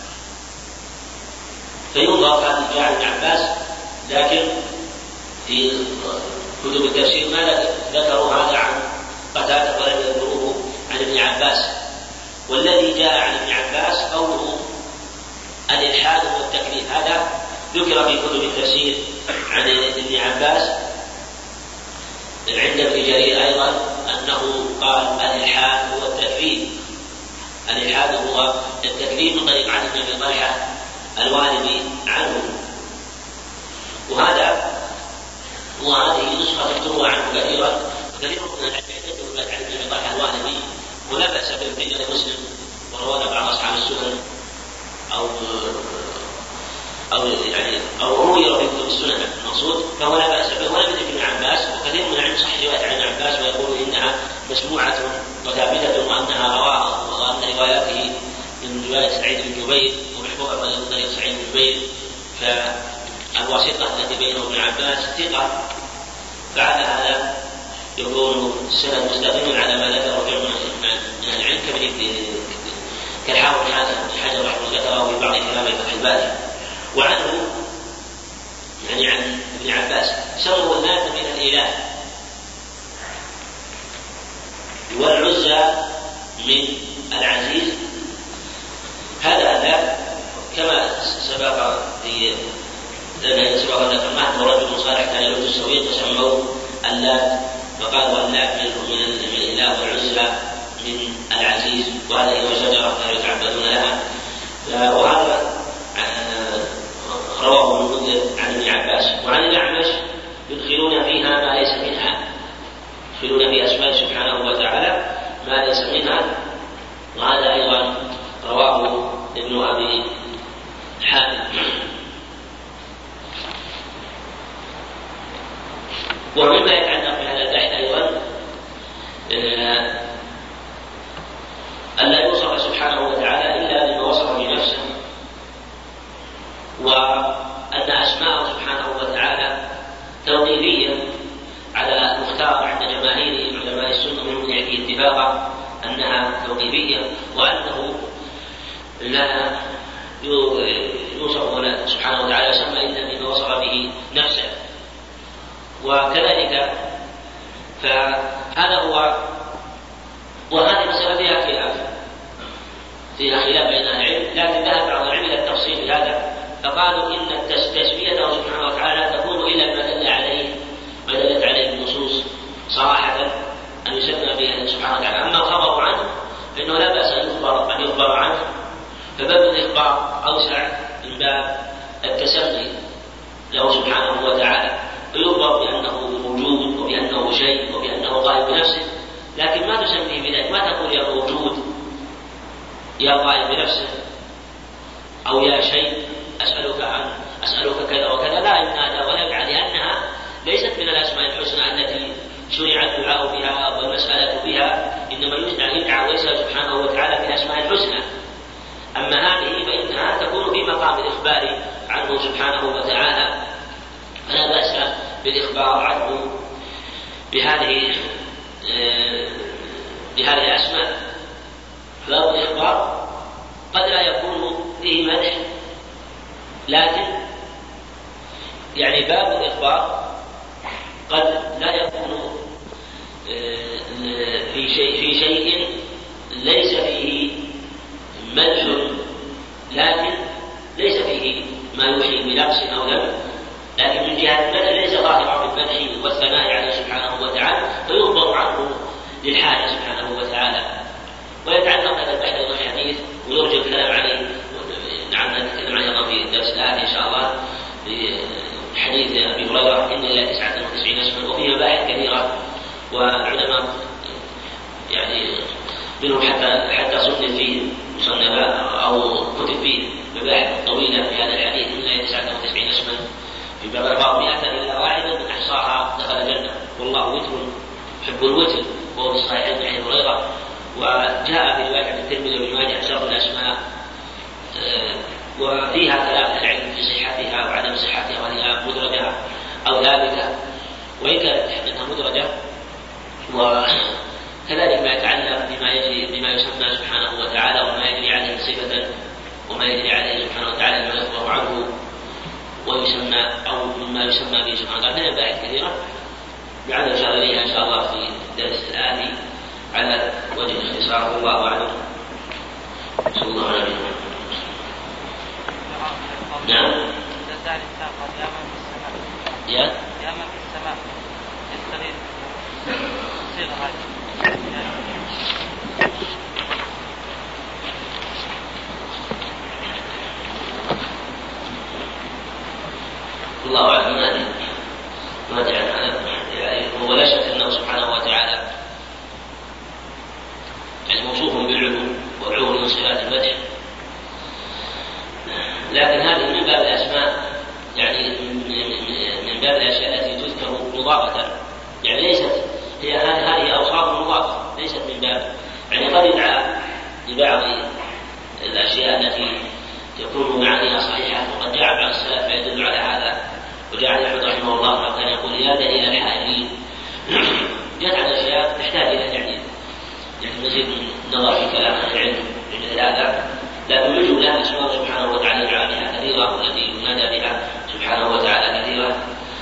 فينظر هذا جاء عن ابن عباس، لكن في كتب التفسير ما ذكروا هذا عن قتادة ولم يذكروه عن ابن عباس. والذي جاء عن ابن عباس قوله الإلحاد والتكليف، هذا ذكر في كتب التفسير عن ابن عباس عند ابن جرير أيضا أنه قال الإلحاد هو التكليف. الإلحاد هو التكليف من طريق عن ابن طلحة الوالدي عنه، وهذا وهذه نسخة تروى عنه كثيرا كثير من العلم عن ابن طلحة الوالدي، ولا بأس بالرجال مسلم ورواه بعض أصحاب السنن أو أو يعني أو روي في كتب السنن المقصود، فهو لا بأس به ولا مثل ابن عباس. وكثير من العلم صح رواية عن ابن عباس ويقول إنها مسموعة وثابتة وأنها رواها وأن رواياته من رواية سعيد بن جبير ومحفوظة من طريق سعيد بن جبير، فالواسطة التي بينه وبين عباس ثقة، فعلى هذا يكون السند مستقيم على ما ذكره جمع من العلم كالحافظ بن حجر رحمه الله ذكره في بعض كلامه فتح الباري. وعنه يعني عن ابن عباس سموا الناس من الإله والعزى من العزيز. هذا لا كما سبق في لنا سبق لنا مات رجل صالح كان يلد السويق فسموه اللات، فقالوا اللات من الإله والعزى من العزيز، وهذه هي شجرة كانوا يتعبدون لها. وهذا رواه ابن منذر عن ابن عباس. وعن الأعمش يدخلون فيها ما ليس منها، يدخلون في أسماء سبحانه وتعالى ما ليس منها، وهذا أيضا رواه ابن أبي حاتم. ومما يتعلق بهذا البحث أيضا أن لا يوصف سبحانه وتعالى إلا بما وصف بنفسه، وأن أسماءه سبحانه وتعالى توقيفية على المختار عند جماهير علماء السنة من يأتي اتفاقا أنها توقيفية، وأنه لا يوصف سبحانه وتعالى يسمى إلا بما وصف به نفسه. وكذلك فهذا هو، وهذه مسألة فيها خلاف فيها خلاف بين العلم، لكن ذهب بعض العلم إلى التفصيل في هذا، فقالوا إن تسميته سبحانه وتعالى لا تكون إلا ما دل عليه ما دلت عليه النصوص صراحة أن يسمى به سبحانه وتعالى. أما الخبر عنه فإنه لا بأس أن يخبر أن يخبر عنه، فباب الإخبار أوسع من باب التسمي له سبحانه وتعالى، فيخبر بأنه موجود وبأنه شيء وبأنه قائم بنفسه، لكن ما تسميه بذلك، ما تقول يا موجود يا قائم بنفسه أو يا شيء أسألك عن أسألك كذا وكذا، لا إن هذا ولا يفعل، لأنها ليست من الأسماء الحسنى التي شرع الدعاء بها والمسألة بها، إنما يدعى يدعى ويسأل سبحانه وتعالى بالأسماء الحسنى. أما هذه فإنها تكون في مقام الإخبار عنه سبحانه وتعالى، فلا بأس بالإخبار عنه بهذه بهذه الأسماء. باب الإخبار قد لا يكون فيه مدح، لكن يعني باب الإخبار قد لا يكون في شيء في شيء ليس فيه مدح، لكن ليس فيه ما يوحي بنقص أو ذم، لكن من جهة المدح ليس ظاهرا بالمدح والثناء عليه سبحانه وتعالى، فيخبر عنه للحاجة سبحانه وتعالى. ويتعلق هذا البحث أيضا الحديث ويرجى الكلام عليه، نعم نتكلم عنه في الدرس الآتي إن شاء الله، في حديث أبي هريرة إن إلى تسعة وتسعين اسما، وفيها مباحث كثيرة، والعلماء يعني منهم حتى حتى صنف فيه مصنفات أو كتب فيه مباحث طويلة في هذا الحديث من تسعة وتسعين اسما في باب أربعمائة إلا واحدا من أحصاها دخل الجنة والله وتر يحب الوتر، وهو في الصحيحين عن أبي هريرة. وجاء في رواية الترمذي وابن ماجه أشر الأسماء، وفيها كلام العلم في صحتها وعدم صحتها، وهي مدرجة أو ثابتة، وإن كانت أنها مدرجة. وكذلك ما يتعلق بما يجري بما يسمى سبحانه وتعالى وما يجري عليه صفة، وما يجري عليه سبحانه وتعالى ما يخبر عنه ويسمى أو مما يسمى به سبحانه وتعالى. هذه مباحث كثيرة بعد إن شاء الله إن شاء الله في الدرس الآتي على وجه الاختصار، والله أعلم. صلى الله عليه وسلم. نعم. يا يا من في السماء يستغيث صيغة هذه. الله أعلم ما جعل هذا يعني، هو لا شك أنه سبحانه وتعالى يعني موصوف بالعلو، والعلو من صفات المدح، لكن هذه من باب الأسماء يعني من باب الأشياء التي تذكر مضافة، يعني ليست هي هذه أوصاف مضافة، ليست من باب يعني قد يدعى لبعض الأشياء التي تكون معانيها صحيحة، وقد جاء بعض السلف يدل على هذا. وجعل أحمد رحمه الله كان يقول يا دليل الحائرين، يجعل أشياء تحتاج إلى تعديل، يعني مزيد من نظر في كلام العلم مثل هذا. لكن الجملة أسماء سبحانه وتعالى يدعى بها كثيرة، والتي ينادى بها سبحانه وتعالى كثيرة.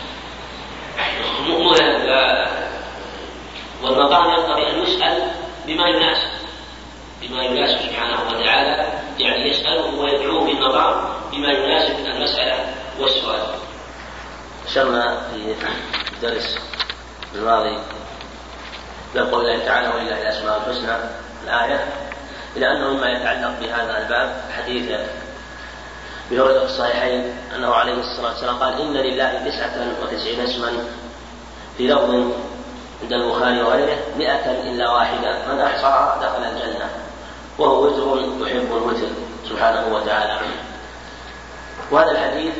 والمقام يقتضي أن يسأل بما يناسب بما يناسب سبحانه وتعالى، يعني يسأله ويدعوه بالمقام بما يناسب المسألة والسؤال. أشرنا في الدرس الماضي بقول الله تعالى ولله الأسماء الحسنى الآية، إلى أنه مما يتعلق بهذا الباب حديث بورد في الصحيحين أنه عليه الصلاة والسلام قال إن لله تسعة وتسعين اسما، في لفظ عند البخاري وغيره مئة إلا واحدة من أحصاها دخل الجنة، وهو وتر يحب الوتر سبحانه وتعالى. وهذا الحديث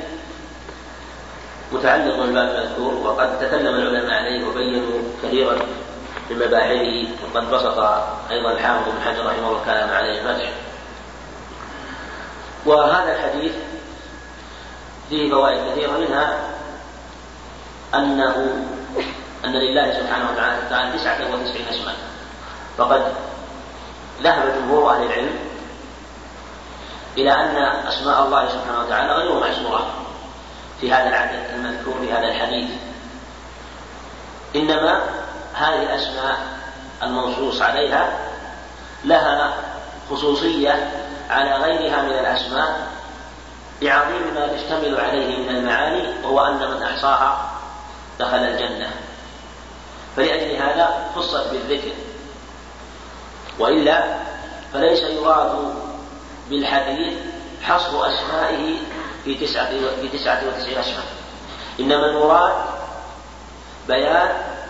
متعلق بالباب المذكور، وقد تكلم العلماء عليه وبينوا كثيرا من مباحثه، وقد بسط أيضا الحافظ ابن حجر رحمه الله كلام عليه المدح. وهذا الحديث فيه فوائد كثيرة، منها أنه أن لله سبحانه وتعالى تسعة وتسعين اسما، فقد ذهب جمهور أهل العلم إلى أن أسماء الله سبحانه وتعالى غير معصورة في هذا العدد المذكور في هذا الحديث، إنما هذه الأسماء المنصوص عليها لها خصوصية على غيرها من الأسماء بعظيم ما تشتمل عليه من المعاني، وهو أن من أحصاها دخل الجنة، فلأجل هذا خصت بالذكر، وإلا فليس يراد بالحديث حصر أسمائه في تسعة في تسعة وتسعين اسما، إنما المراد بيان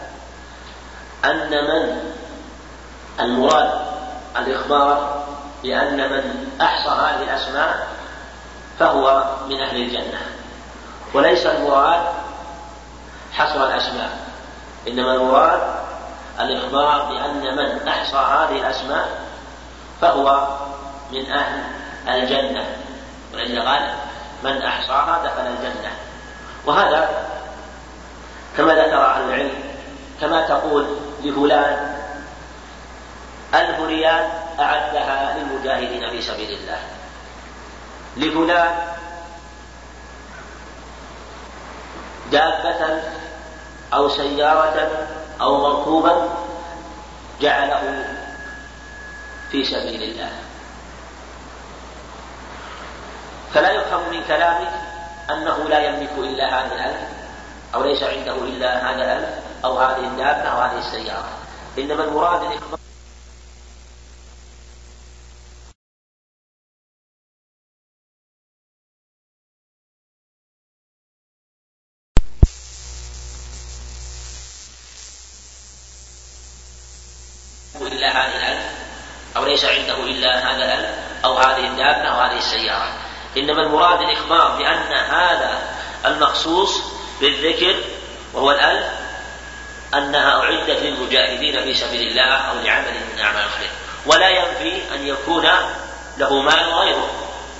أن من المراد الإخبار بأن من أحصى هذه الأسماء فهو من أهل الجنة، وليس المراد حصر الأسماء، إنما المراد الإخبار بأن من أحصى هذه الأسماء فهو من أهل الجنة، ولذا قال من أحصاها دخل الجنة. وهذا كما ذكر أهل العلم كما تقول لفلان ألف ريال أعدها للمجاهدين في سبيل الله، لفلان دابة أو سيارة أو مركوبا جعله في سبيل الله. فلا يفهم من كلامك أنه لا يملك إلا هذه الألف، أو ليس عنده إلا هذا الألف أو هذه الدابة أو هذه السيارة، إنما المراد الإخبار إلا هذه الألف أو ليس عنده إلا هذا الألف أو هذه الدابة أو هذه السيارة، إنما المراد الإخبار بأن هذا المخصوص بالذكر وهو الألف أنها أعدت للمجاهدين في سبيل الله أو لعمل من أعمال الخير، ولا ينفي أن يكون له مال غيره.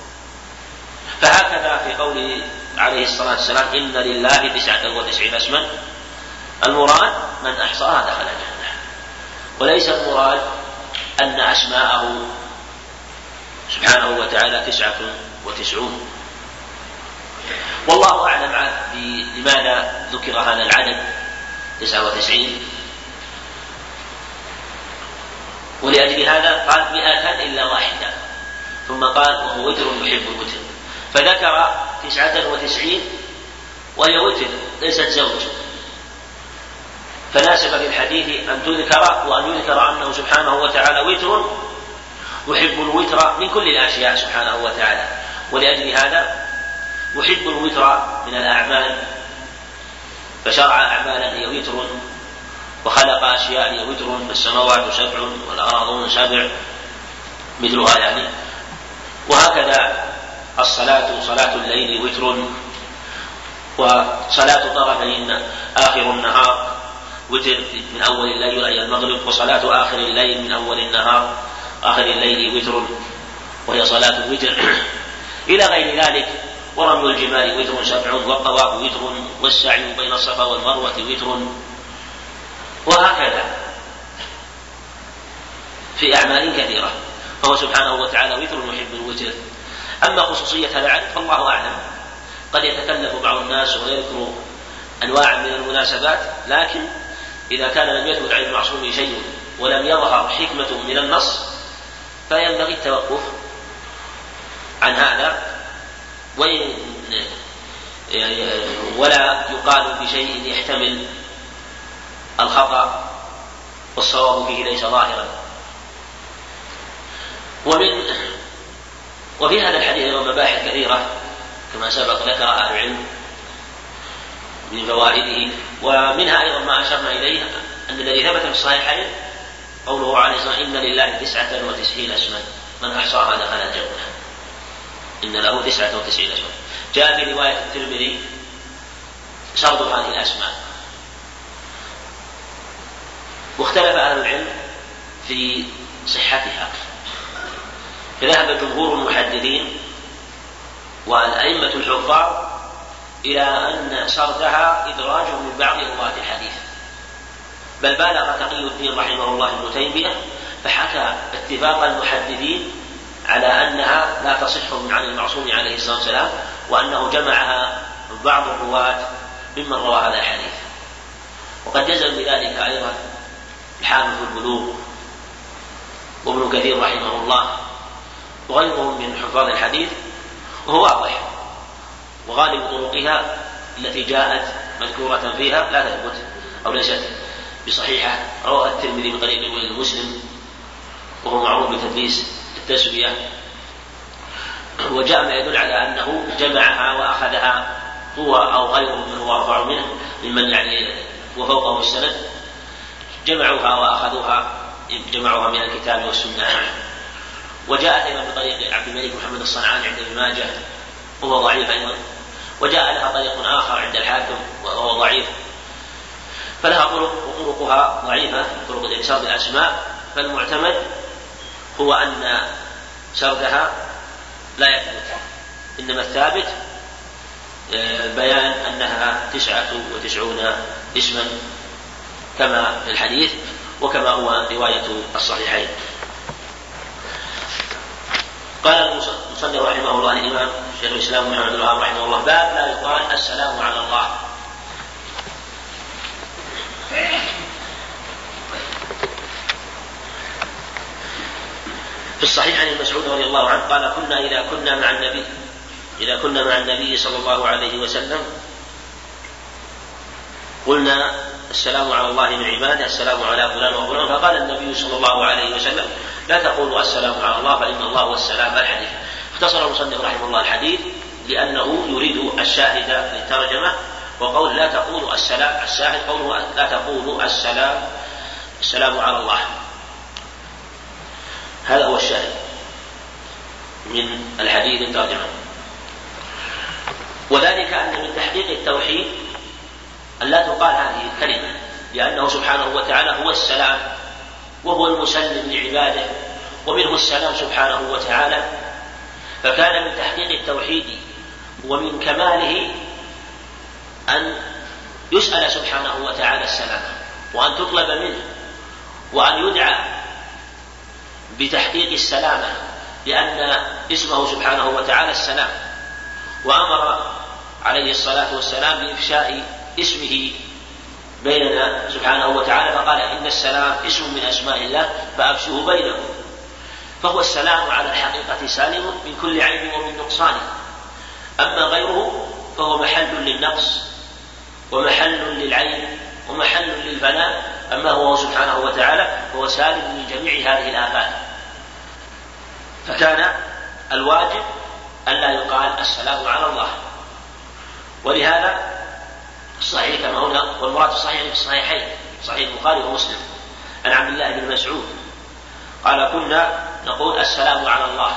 فهكذا في قوله عليه الصلاة والسلام إن لله تسعة وتسعين اسما، المراد من أحصاها دخل الجنة، وليس المراد أن أسماءه سبحانه وتعالى تسعة وتسعون. والله أعلم لماذا ذكر هذا العدد تسعة وتسعين، ولأجل هذا قال مئة إلا واحدة، ثم قال وهو وتر يحب الوتر، فذكر تسعة وتسعين وهي وتر ليست زوج، فناسب في الحديث أن تذكر وأن يذكر أنه سبحانه وتعالى وتر يحب الوتر من كل الأشياء سبحانه وتعالى. ولأجل هذا يحب الوتر من الأعمال، فشرع أعمالا هي وتر، وخلق أشياء هي وتر، فالسماوات سبع والأرضون سبع مثلها يعني. وهكذا الصلاة صلاة الليل وتر، وصلاة طرفي آخر النهار وتر من أول الليل أي المغرب، وصلاة آخر الليل من أول النهار آخر الليل وتر وهي صلاة الوتر إلى غير ذلك. ورمي الجمال وتر سبع، والطواف وتر، والسعي بين الصفا والمروة وتر، وهكذا في أعمال كثيرة. فهو سبحانه وتعالى وتر يحب الوتر. أما خصوصية هذا العدد فالله أعلم، قد يتكلف بعض الناس ويذكر أنواع من المناسبات، لكن إذا كان لم يثبت عن المعصوم شيء ولم يظهر حكمة من النص فينبغي التوقف عن هذا، ولا يقال بشيء يحتمل الخطأ والصواب فيه ليس ظاهرا. ومن وفي هذا الحديث أيضا مباحث كثيرة كما سبق ذكر أهل العلم من فوائده، ومنها أيضا ما أشرنا إليه أن الذي ثبت في الصحيحين قوله عليه الصلاة والسلام إن لله تسعة وتسعين اسما من أحصاها دخل الجنة، إن له تسعة وتسعين اسما. جاء في رواية الترمذي سرد هذه الأسماء. واختلف أهل العلم في صحتها، فذهب جمهور المحدثين والأئمة الحفاظ إلى أن سردها إدراج من بعض رواة الحديث، بل بالغ تقي الدين رحمه الله ابن تيمية فحكى اتفاق المحدثين على أنها لا تصح من عن المعصوم عليه الصلاة والسلام، وأنه جمعها بعض الرواة ممن روى هذا الحديث. وقد جزم بذلك أيضا الحافظ في البلوغ وابن كثير رحمه الله وغيرهم من حفاظ الحديث، وهو واضح، وغالب طرقها التي جاءت مذكورة فيها لا تثبت أو ليست بصحيحة. روى الترمذي بطريق مسلم وهو معروف بتدليس التسوية، وجاء ما يدل على أنه جمعها وأخذها هو أو غيره من هو أرفع منه ممن يعني وفوقه السند، جمعوها وأخذوها جمعوها من الكتاب والسنة. وجاءت أيضا بطريق عبد الملك محمد الصنعاني عند ابن ماجه وهو ضعيف أيضا، وجاء لها طريق آخر عند الحاكم وهو ضعيف، فلها طرق وطرقها ضعيفة طرق الإنسار بالأسماء. فالمعتمد هو أن سردها لا يثبت، إنما الثابت بيان أنها تسعة وتسعون اسما كما في الحديث وكما هو رواية الصحيحين. قال المصنف رحمه الله الإمام شيخ الإسلام محمد بن الوهاب رحمه الله باب لا يقال السلام على الله. في الصحيح عن مسعود رضي الله عنه قال كنا إذا كنا مع النبي إذا كنا مع النبي صلى الله عليه وسلم قلنا السلام على الله من عباده، السلام على فلان وفلان، فقال النبي صلى الله عليه وسلم لا تقولوا السلام على الله فإن الله هو السلام. الحديث. اختصر المصنف رحمه الله الحديث لأنه يريد الشاهد للترجمة، وقول لا تقولوا السلام الشاهد قوله لا تقولوا السلام السلام على الله. هذا هو الشاهد من الحديث الترجمة. وذلك أن من تحقيق التوحيد أن لا تقال هذه الكلمة، لأنه سبحانه وتعالى هو السلام وهو المسلم لعباده، ومنه السلام سبحانه وتعالى. فكان من تحقيق التوحيد ومن كماله أن يسأل سبحانه وتعالى السلام، وأن تطلب منه، وأن يدعى بتحقيق السلامة، لأن اسمه سبحانه وتعالى السلام. وأمر عليه الصلاة والسلام بإفشاء اسمه بيننا سبحانه وتعالى، فقال إن السلام اسم من أسماء الله فأفشوه بينهم. فهو السلام على الحقيقة سالم من كل عيب ومن نقصان. أما غيره فهو محل للنقص ومحل للعيب ومحل للفناء. أما هو سبحانه وتعالى فهو سالم من جميع هذه الآفات. فكان الواجب أن لا يقال السلام على الله. ولهذا الصحيح كما هنا، والمراد الصحيح في الصحيحين صحيح البخاري ومسلم عن عبد الله بن مسعود قال كنا نقول السلام على الله.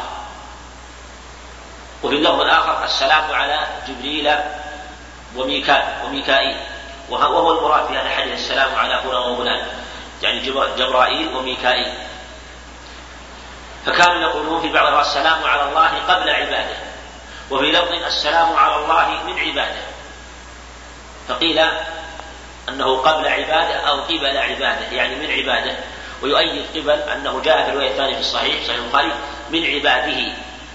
وفي اللفظ الآخر السلام على جبريل وميكائيل، وهو المراد في هذا الحديث السلام على فلان وفلان، يعني جبرائيل وميكائيل. فكانوا يقولون في بعضها السلام على الله قبل عباده، وفي لفظ السلام على الله من عباده. فقيل أنه قبل عباده أو قبل عباده، يعني من عباده. ويؤيد قبل أنه جاء في الرواية الثانية في الصحيح صحيح البخاري من عباده.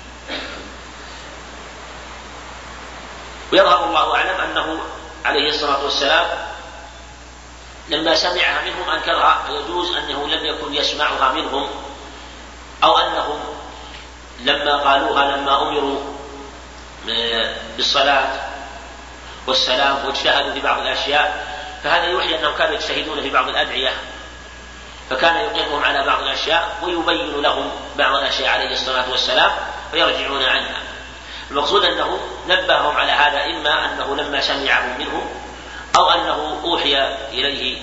ويظهر الله أعلم أنه عليه الصلاة والسلام لما سمعها منهم أنكرها، فيجوز أنه لم يكن يسمعها منهم، أو أنهم لما قالوها لما أمروا بالصلاة والسلام واجتهدوا في بعض الأشياء، فهذا يوحي أنهم كانوا يجتهدون في بعض الأدعية، فكان يقرهم على بعض الأشياء ويبين لهم بعض الأشياء عليه الصلاة والسلام فيرجعون عنها. المقصود أنه نبههم على هذا، إما أنه لما سمعه منهم أو أنه أوحي إليه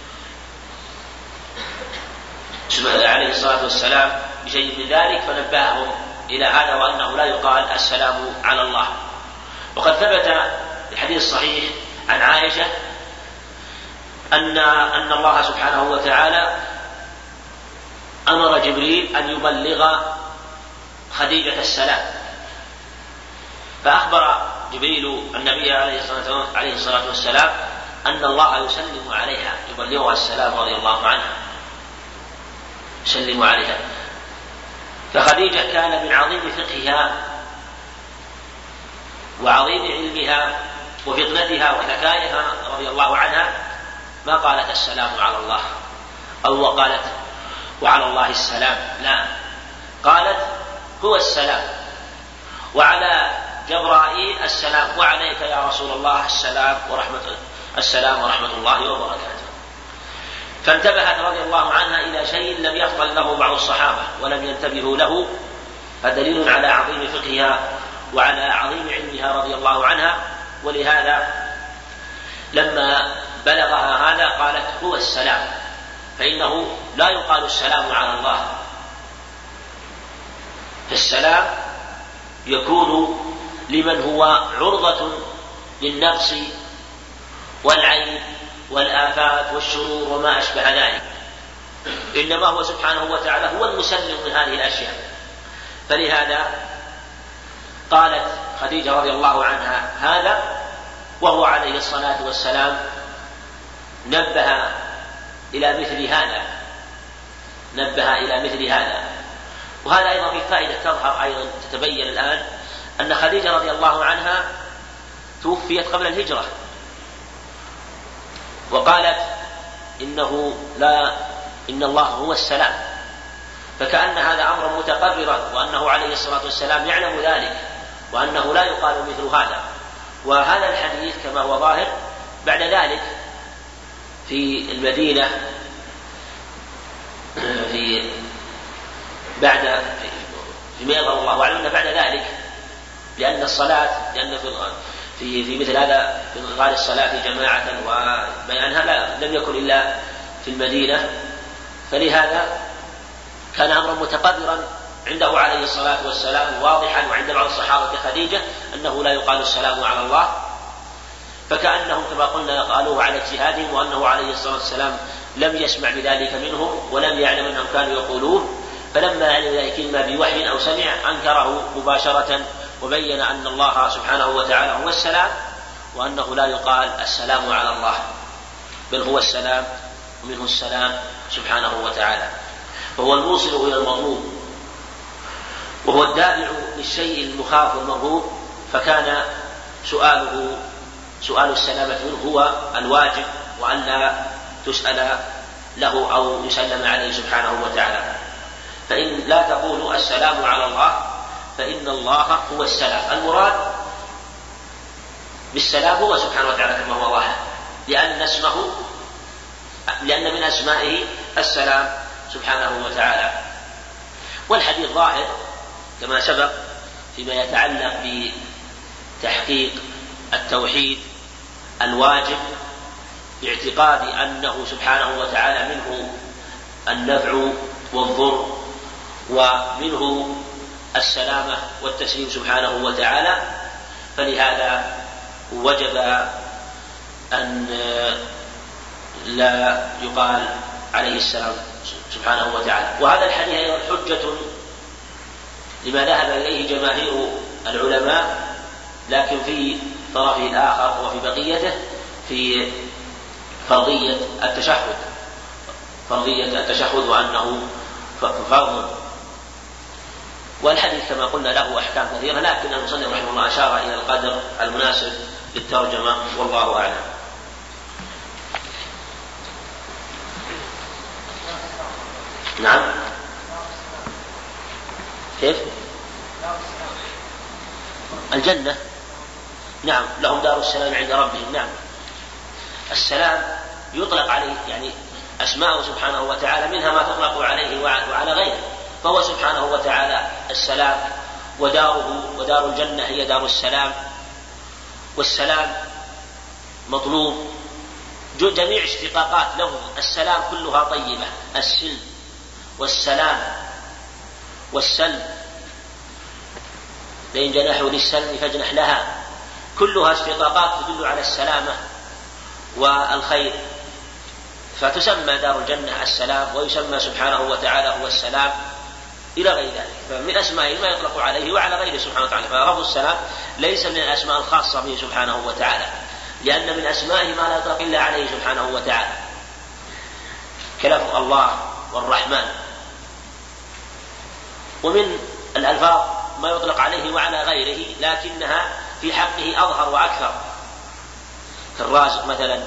عليه الصلاة والسلام بشيء من ذلك فنبههم إلى هذا، وأنه لا يقال السلام على الله. وقد ثبت في الحديث الصحيح عن عائشة أن أن الله سبحانه وتعالى أمر جبريل أن يبلغ خديجة السلام، فأخبر جبريل النبي عليه الصلاة والسلام أن الله يسلم عليها، يبلغها السلام رضي الله عنها، يسلم عليها. فخديجة كان من عظيم فقهها وعظيم علمها وفطنتها وذكائها رضي الله عنها ما قالت السلام على الله أو قالت وعلى الله السلام، لا، قالت هو السلام وعلى جبرائيل السلام وعليك يا رسول الله السلام ورحمة السلام ورحمة الله وبركاته. فانتبهت رضي الله عنها إلى شيء لم يفضل له بعض الصحابة ولم ينتبهوا له، فدليل على عظيم فقهها وعلى عظيم علمها رضي الله عنها. ولهذا لما بلغها هذا قالت هو السلام، فإنه لا يقال السلام على الله، فالسلام يكون لمن هو عرضة للنقص والعيب والآفات والشرور وما أشبه ذلك، إنما هو سبحانه وتعالى هو المسلم من هذه الأشياء. فلهذا قالت خديجة رضي الله عنها هذا، وهو عليه الصلاة والسلام نبه إلى مثل هذا نبه إلى مثل هذا. وهذا أيضا في فائدة تظهر أيضا تتبين الآن، أن خديجة رضي الله عنها توفيت قبل الهجرة، وقالت إنه لا إن الله هو السلام، فكأن هذا أمر متقررا، وأنه عليه الصلاة والسلام يعلم ذلك، وأنه لا يقال مثل هذا. وهذا الحديث كما هو ظاهر بعد ذلك في المدينة في بعد فيما يظهر الله أعلم بعد ذلك، لأن الصلاة لأن في في مثل هذا في غار الصلاة جماعة وبيانها لا لم يكن إلا في المدينة، فلهذا كان أمرا متقررا عنده عليه الصلاة والسلام واضحا، وعند بعض الصحابة كخديجة أنه لا يقال السلام على الله، فكأنهم كما قلنا قالوه على اجتهادهم، وأنه عليه الصلاة والسلام لم يسمع بذلك منهم ولم يعلم أنهم كانوا يقولون، فلما علم ذلك إما بوحي أو سمع أنكره مباشرة، وبين أن الله سبحانه وتعالى هو السلام، وأنه لا يقال السلام على الله، بل هو السلام ومنه السلام سبحانه وتعالى. فهو الموصل إلى المطلوب، وهو الدافع للشيء المخاف والمرهوب، فكان سؤاله سؤال السلامة منه هو الواجب، وأن لا تسأل له أو يسلم عليه سبحانه وتعالى. فإن لا تقول السلام على الله فإن الله هو السلام، المراد بالسلام هو سبحانه وتعالى كما هو ظاهر، لأن اسمه لأن من أسمائه السلام سبحانه وتعالى. والحديث ظاهر كما سبق فيما يتعلق بتحقيق التوحيد الواجب باعتقاد أنه سبحانه وتعالى منه النفع والضر، ومنه السلامة والتسليم سبحانه وتعالى. فلهذا وجب أن لا يقال عليه السلام سبحانه وتعالى. وهذا الحديث أيضا حجة لما ذهب إليه جماهير العلماء، لكن في طرفه الآخر وفي بقيته في فرضية التشهد فرضية التشهد وأنه فرض. والحديث كما قلنا له أحكام كثيرة، لكن المصنف رحمه الله أشار إلى القدر المناسب للترجمة، والله أعلم. نعم. كيف؟ الجنة، نعم، لهم دار السلام عند ربهم. نعم، السلام يطلق عليه يعني أسماءه سبحانه وتعالى منها ما تطلق عليه وعلى غيره، فهو سبحانه وتعالى السلام، وداره ودار الجنة هي دار السلام. والسلام مطلوب، جميع اشتقاقات له السلام كلها طيبة، السلم والسلام والسلم، لئن جنحوا للسلم فاجنح لها، كلها اشتقاقات تدل على السلامة والخير، فتسمى دار الجنة السلام، ويسمى سبحانه وتعالى هو السلام إلى غير ذلك. فمن أسمائه ما يطلق عليه وعلى غيره سبحانه وتعالى. فلفظ السلام ليس من الأسماء الخاصة به سبحانه وتعالى، لأن من أسمائه ما لا يطلق إلا عليه سبحانه وتعالى، كلفظ الله والرحمن. ومن الألفاظ ما يطلق عليه وعلى غيره، لكنها في حقه أظهر وأكثر، كالرازق مثلا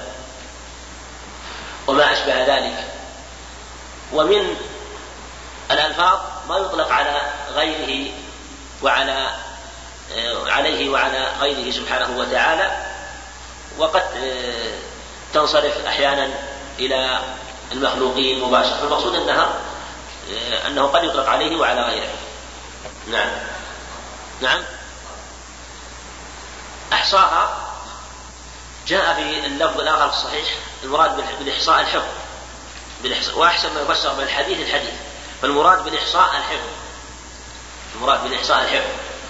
وما أشبه ذلك. ومن الألفاظ ما يطلق على غيره وعلى عليه وعلى غيره سبحانه وتعالى، وقد تنصرف أحيانا إلى المخلوقين مباشرة، فالمقصود أنها أنه قد يطلق عليه وعلى غيره. نعم نعم أحصاها جاء في اللفظ الآخر الصحيح المراد بالإحصاء الحفظ، بالإحصاء، وأحسن ما يفسر بالحديث الحديث، فالمراد بالإحصاء الحفظ، المراد بالإحصاء الحفظ.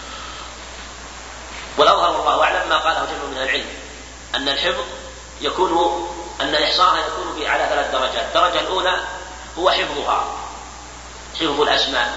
والأظهر والله أعلم ما قاله جمع من العلم أن الحفظ يكون أن إحصاءها يكون على ثلاث درجات. الدرجة الأولى هو حفظها، حفظ الأسماء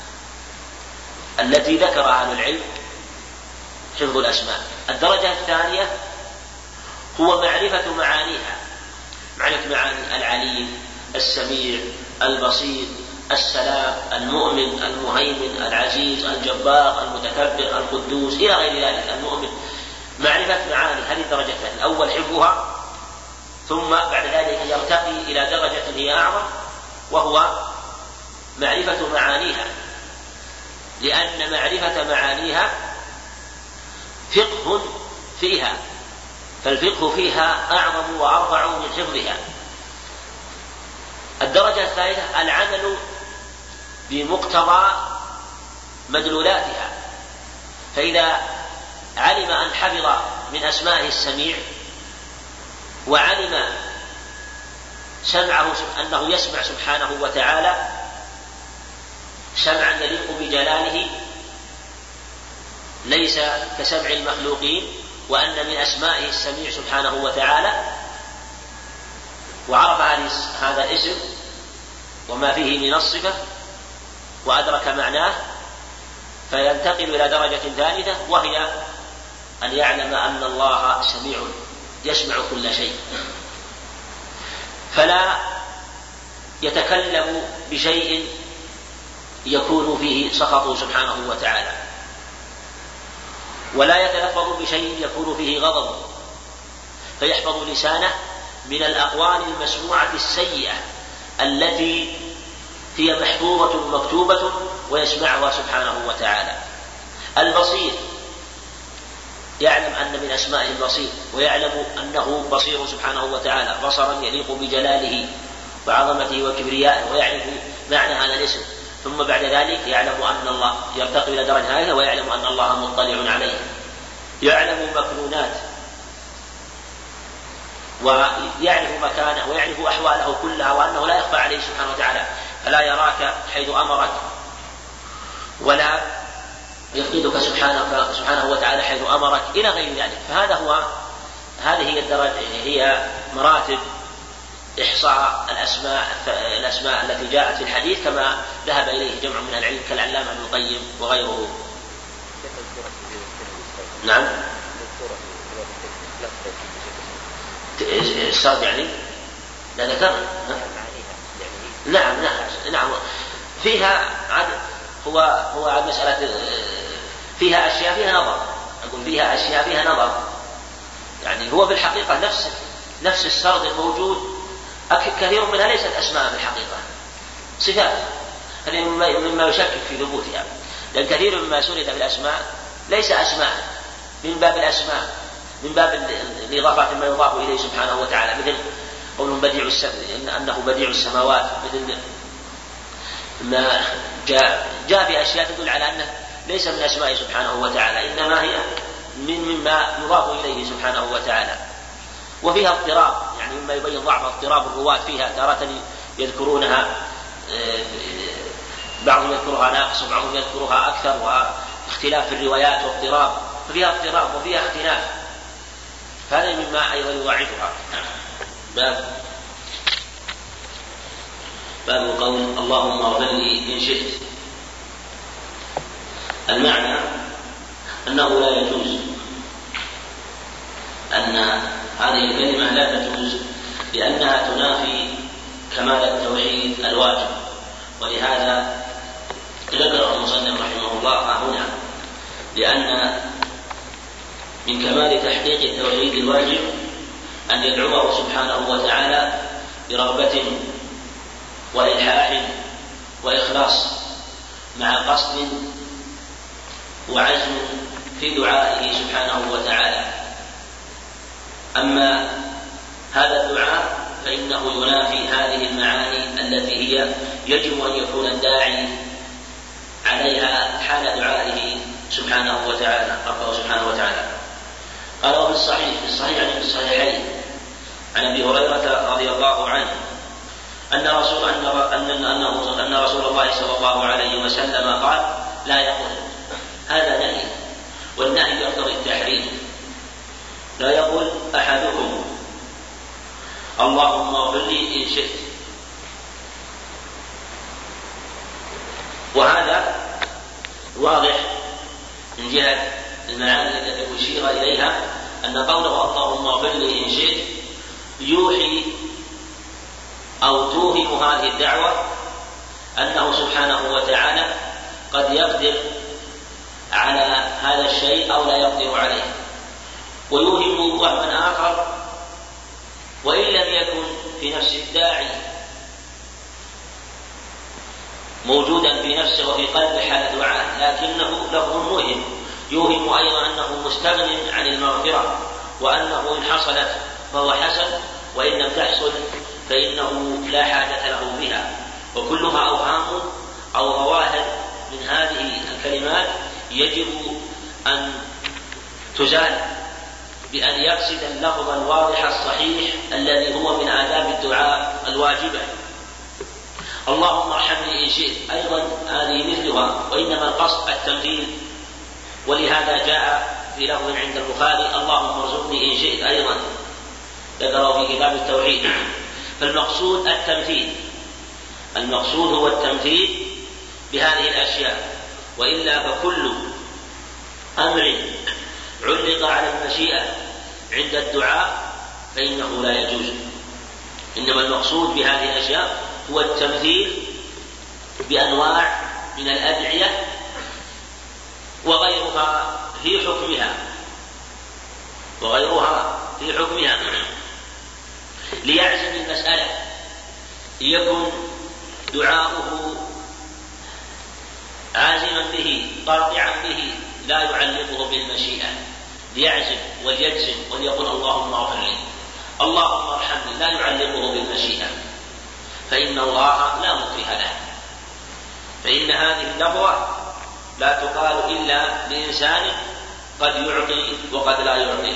التي ذكرها أهل العلم، حفظ الأسماء. الدرجة الثانية هو معرفة معانيها، معرفة معاني العليم، السميع، البصير، السلام، المؤمن، المهيمن، العزيز، الجبار، المتكبر، القدوس إلى غير ذلك. المؤمن معرفة معاني، هذه الدرجة الثانية. الأول حفظها، ثم بعد ذلك يرتقي إلى درجة هي أعظم، وهو معرفة معانيها، لأن معرفة معانيها فقه فيها، فالفقه فيها أعظم وأرفع من حفظها. الدرجة الثالثة العمل بمقتضى مدلولاتها، فإذا علم أن حفظ من أسمائه السميع، وعلم سمعه أنه يسمع سبحانه وتعالى، سمعا يليق بجلاله ليس كسمع المخلوقين، وأن من أسمائه السميع سبحانه وتعالى، وعرف هذا الاسم وما فيه من الصفة وأدرك معناه، فينتقل إلى درجة ثالثة، وهي أن يعلم أن الله سميع يسمع كل شيء، فلا يتكلم بشيء يكون فيه سخطه سبحانه وتعالى، ولا يتلفظ بشيء يكون فيه غضب، فيحفظ لسانه من الأقوال المسموعة السيئة التي هي محفوظة مكتوبة ويسمعها سبحانه وتعالى. البصير يعلم أن من أسمائه البصير، ويعلم أنه بصير سبحانه وتعالى بصرا يليق بجلاله وعظمته وكبريائه، ويعرف معنى هذا الاسم. ثم بعد ذلك يعلم أن الله يرتقي إلى درجة هذه، ويعلم أن الله مطلع عليه، يعلم مكنونات، ويعرف مكانه، ويعرف أحواله كلها، وأنه لا يخفى عليه سبحانه وتعالى، فلا يراك حيث أمرك ولا يفقدك سبحانه, سبحانه وتعالى حيث أمرك إلى غير ذلك. فهذا هو هذه هي الدرجة، هي مراتب إحصاء الأسماء الأسماء التي جاءت في الحديث كما ذهب إليه جمع من العلم كالعلامة ابن القيم وغيره. نعم السرد يعني لا ذكرنا. نعم نعم نعم فيها عد هو هو عد مسألة فيها أشياء فيها نظر، أقول فيها أشياء فيها نظر، يعني هو في الحقيقة نفس نفس السرد الموجود كثير منها ليست أسماء في الحقيقة، صفات، هذه مما يشكك في ثبوتها، لأن كثير مما سرد في الأسماء ليس أسماء من باب الأسماء، من باب الإضافة ما يضاف إليه سبحانه وتعالى، مثل قولهم بديع أنه بديع السماوات، مثل ما جاء جاء في أشياء تدل على أنه ليس من أسمائه سبحانه وتعالى، إنما هي من مما يضاف إليه سبحانه وتعالى. وفيها اضطراب، يعني مما يبين ضعف اضطراب الرواة فيها، تارة يذكرونها بعضهم يذكرها ناقص وبعضهم يذكرها أكثر، واختلاف في الروايات واضطراب، ففيها اضطراب وفيها اختلاف، هذا مما أيضا يضاعفها. باب باب قول اللهم اغفر لي إن شئت. المعنى أنه لا يجوز أن هذه الكلمة لا تجوز، لأنها تنافي كمال التوحيد الواجب، ولهذا ذكر المصنف رحمه الله هنا، لأن من كمال تحقيق التوحيد الواجب أن يدعوه سبحانه وتعالى برغبة وإلحاح وإخلاص مع قصد وعزم في دعائه سبحانه وتعالى. أما هذا الدعاء فإنه ينافي هذه المعاني التي هي يجب أن يكون الداعي عليها حال دعائه سبحانه وتعالى ربه سبحانه وتعالى. قال وفي الصحيح في الصحيح عن الصحيحين عن أبي هريرة رضي الله عنه أن رسول أن أنه أن رسول الله صلى الله عليه وسلم قال لا يقول، هذا نهي، والنهي يقتضي التحريم، لا يقول أحدكم اللهم اغفر لي إن شئت. وهذا واضح من جهة المعاني التي أشير إليها، أن قوله اللهم اغفر لي إن شئت يوحي أو توهم هذه الدعوة أنه سبحانه وتعالى قد يقدر على هذا الشيء أو لا يقدر عليه، ويوهم وهما آخر وإن لم يكن في نفس الداعي موجودا في نفسه وفي قلبه حال دعاء، لكنه لفظ موهم يوهم أيضا أنه مستغن عن المغفرة، وأنه إن حصلت فهو حسن، وإن لم تحصل فإنه لا حاجة له بها. وكلها أوهام أو ظواهر من هذه الكلمات يجب أن تزال بأن يقصد اللفظ الواضح الصحيح الذي هو من آداب الدعاء الواجبة. اللهم ارحمني إن شئت أيضا هذه مثلها، وإنما القصد التمثيل، ولهذا جاء في لفظ عند البخاري اللهم ارزقني إن شئت أيضا ذكره في كتاب التوحيد. فالمقصود التمثيل، المقصود هو التمثيل بهذه الأشياء، وإلا فكل أمر علق على المشيئة عند الدعاء فإنه لا يجوز. إنما المقصود بهذه الأشياء هو التمثيل بأنواع من الأدعية وغيرها في حكمها وغيرها في حكمها ليعزم المسألة، يكن دعاؤه عازما به قاطعا به لا يعلقه بالمشيئة، ليعزم وليجزم وليقول اللهم اغفر لي، اللهم ارحمني، لا يعلقه بالمشيئة، فإن الله لا مكره له. فإن هذه اللفظة لا تقال إلا لإنسان قد يعطي وقد لا يعطي،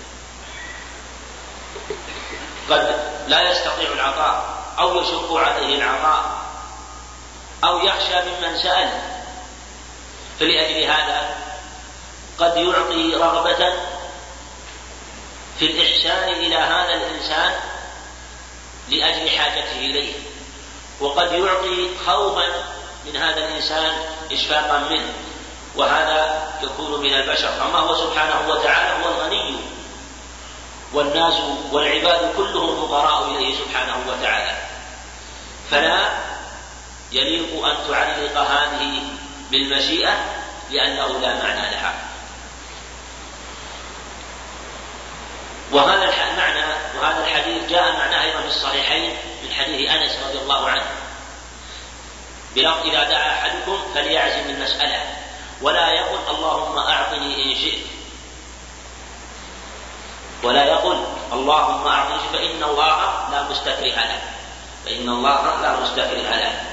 قد لا يستطيع العطاء أو يشق عليه العطاء أو يخشى ممن سأل، فلأجل هذا قد يعطي رغبة في الإحسان إلى هذا الإنسان لأجل حاجته إليه، وقد يعطي خوفا من هذا الإنسان إشفاقا منه، وهذا يكون من البشر. أما هو سبحانه وتعالى هو الغني، والناس والعباد كلهم فقراء إليه سبحانه وتعالى، فلا يليق أن تعلق هذه بالمشيئة لأنه لا معنى لها. وهذا المعنى وهذا الحديث جاء معناه أيضا في الصحيحين من حديث أنس رضي الله عنه بلفظ إذا دعا أحدكم فليعزم المسألة ولا يقل اللهم أعطني إن شئت، ولا يقل اللهم أعطني فإن الله لا مستكره له، فإن الله لا مستكره له.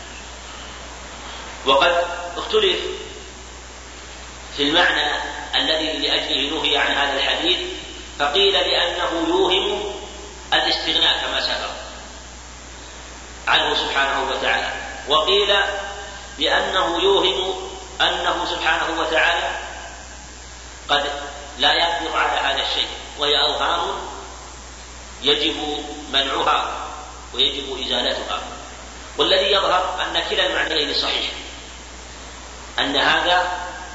وقد اختلف في المعنى الذي لأجله نهي عن هذا الحديث، فقيل لأنه يوهم الاستغناء كما سبق عنه سبحانه وتعالى، وقيل لأنه يوهم أنه سبحانه وتعالى قد لا يقدر على هذا الشيء، وهي أوهام يجب منعها ويجب إزالتها. والذي يظهر أن كلا المعنيين صحيح، أن هذا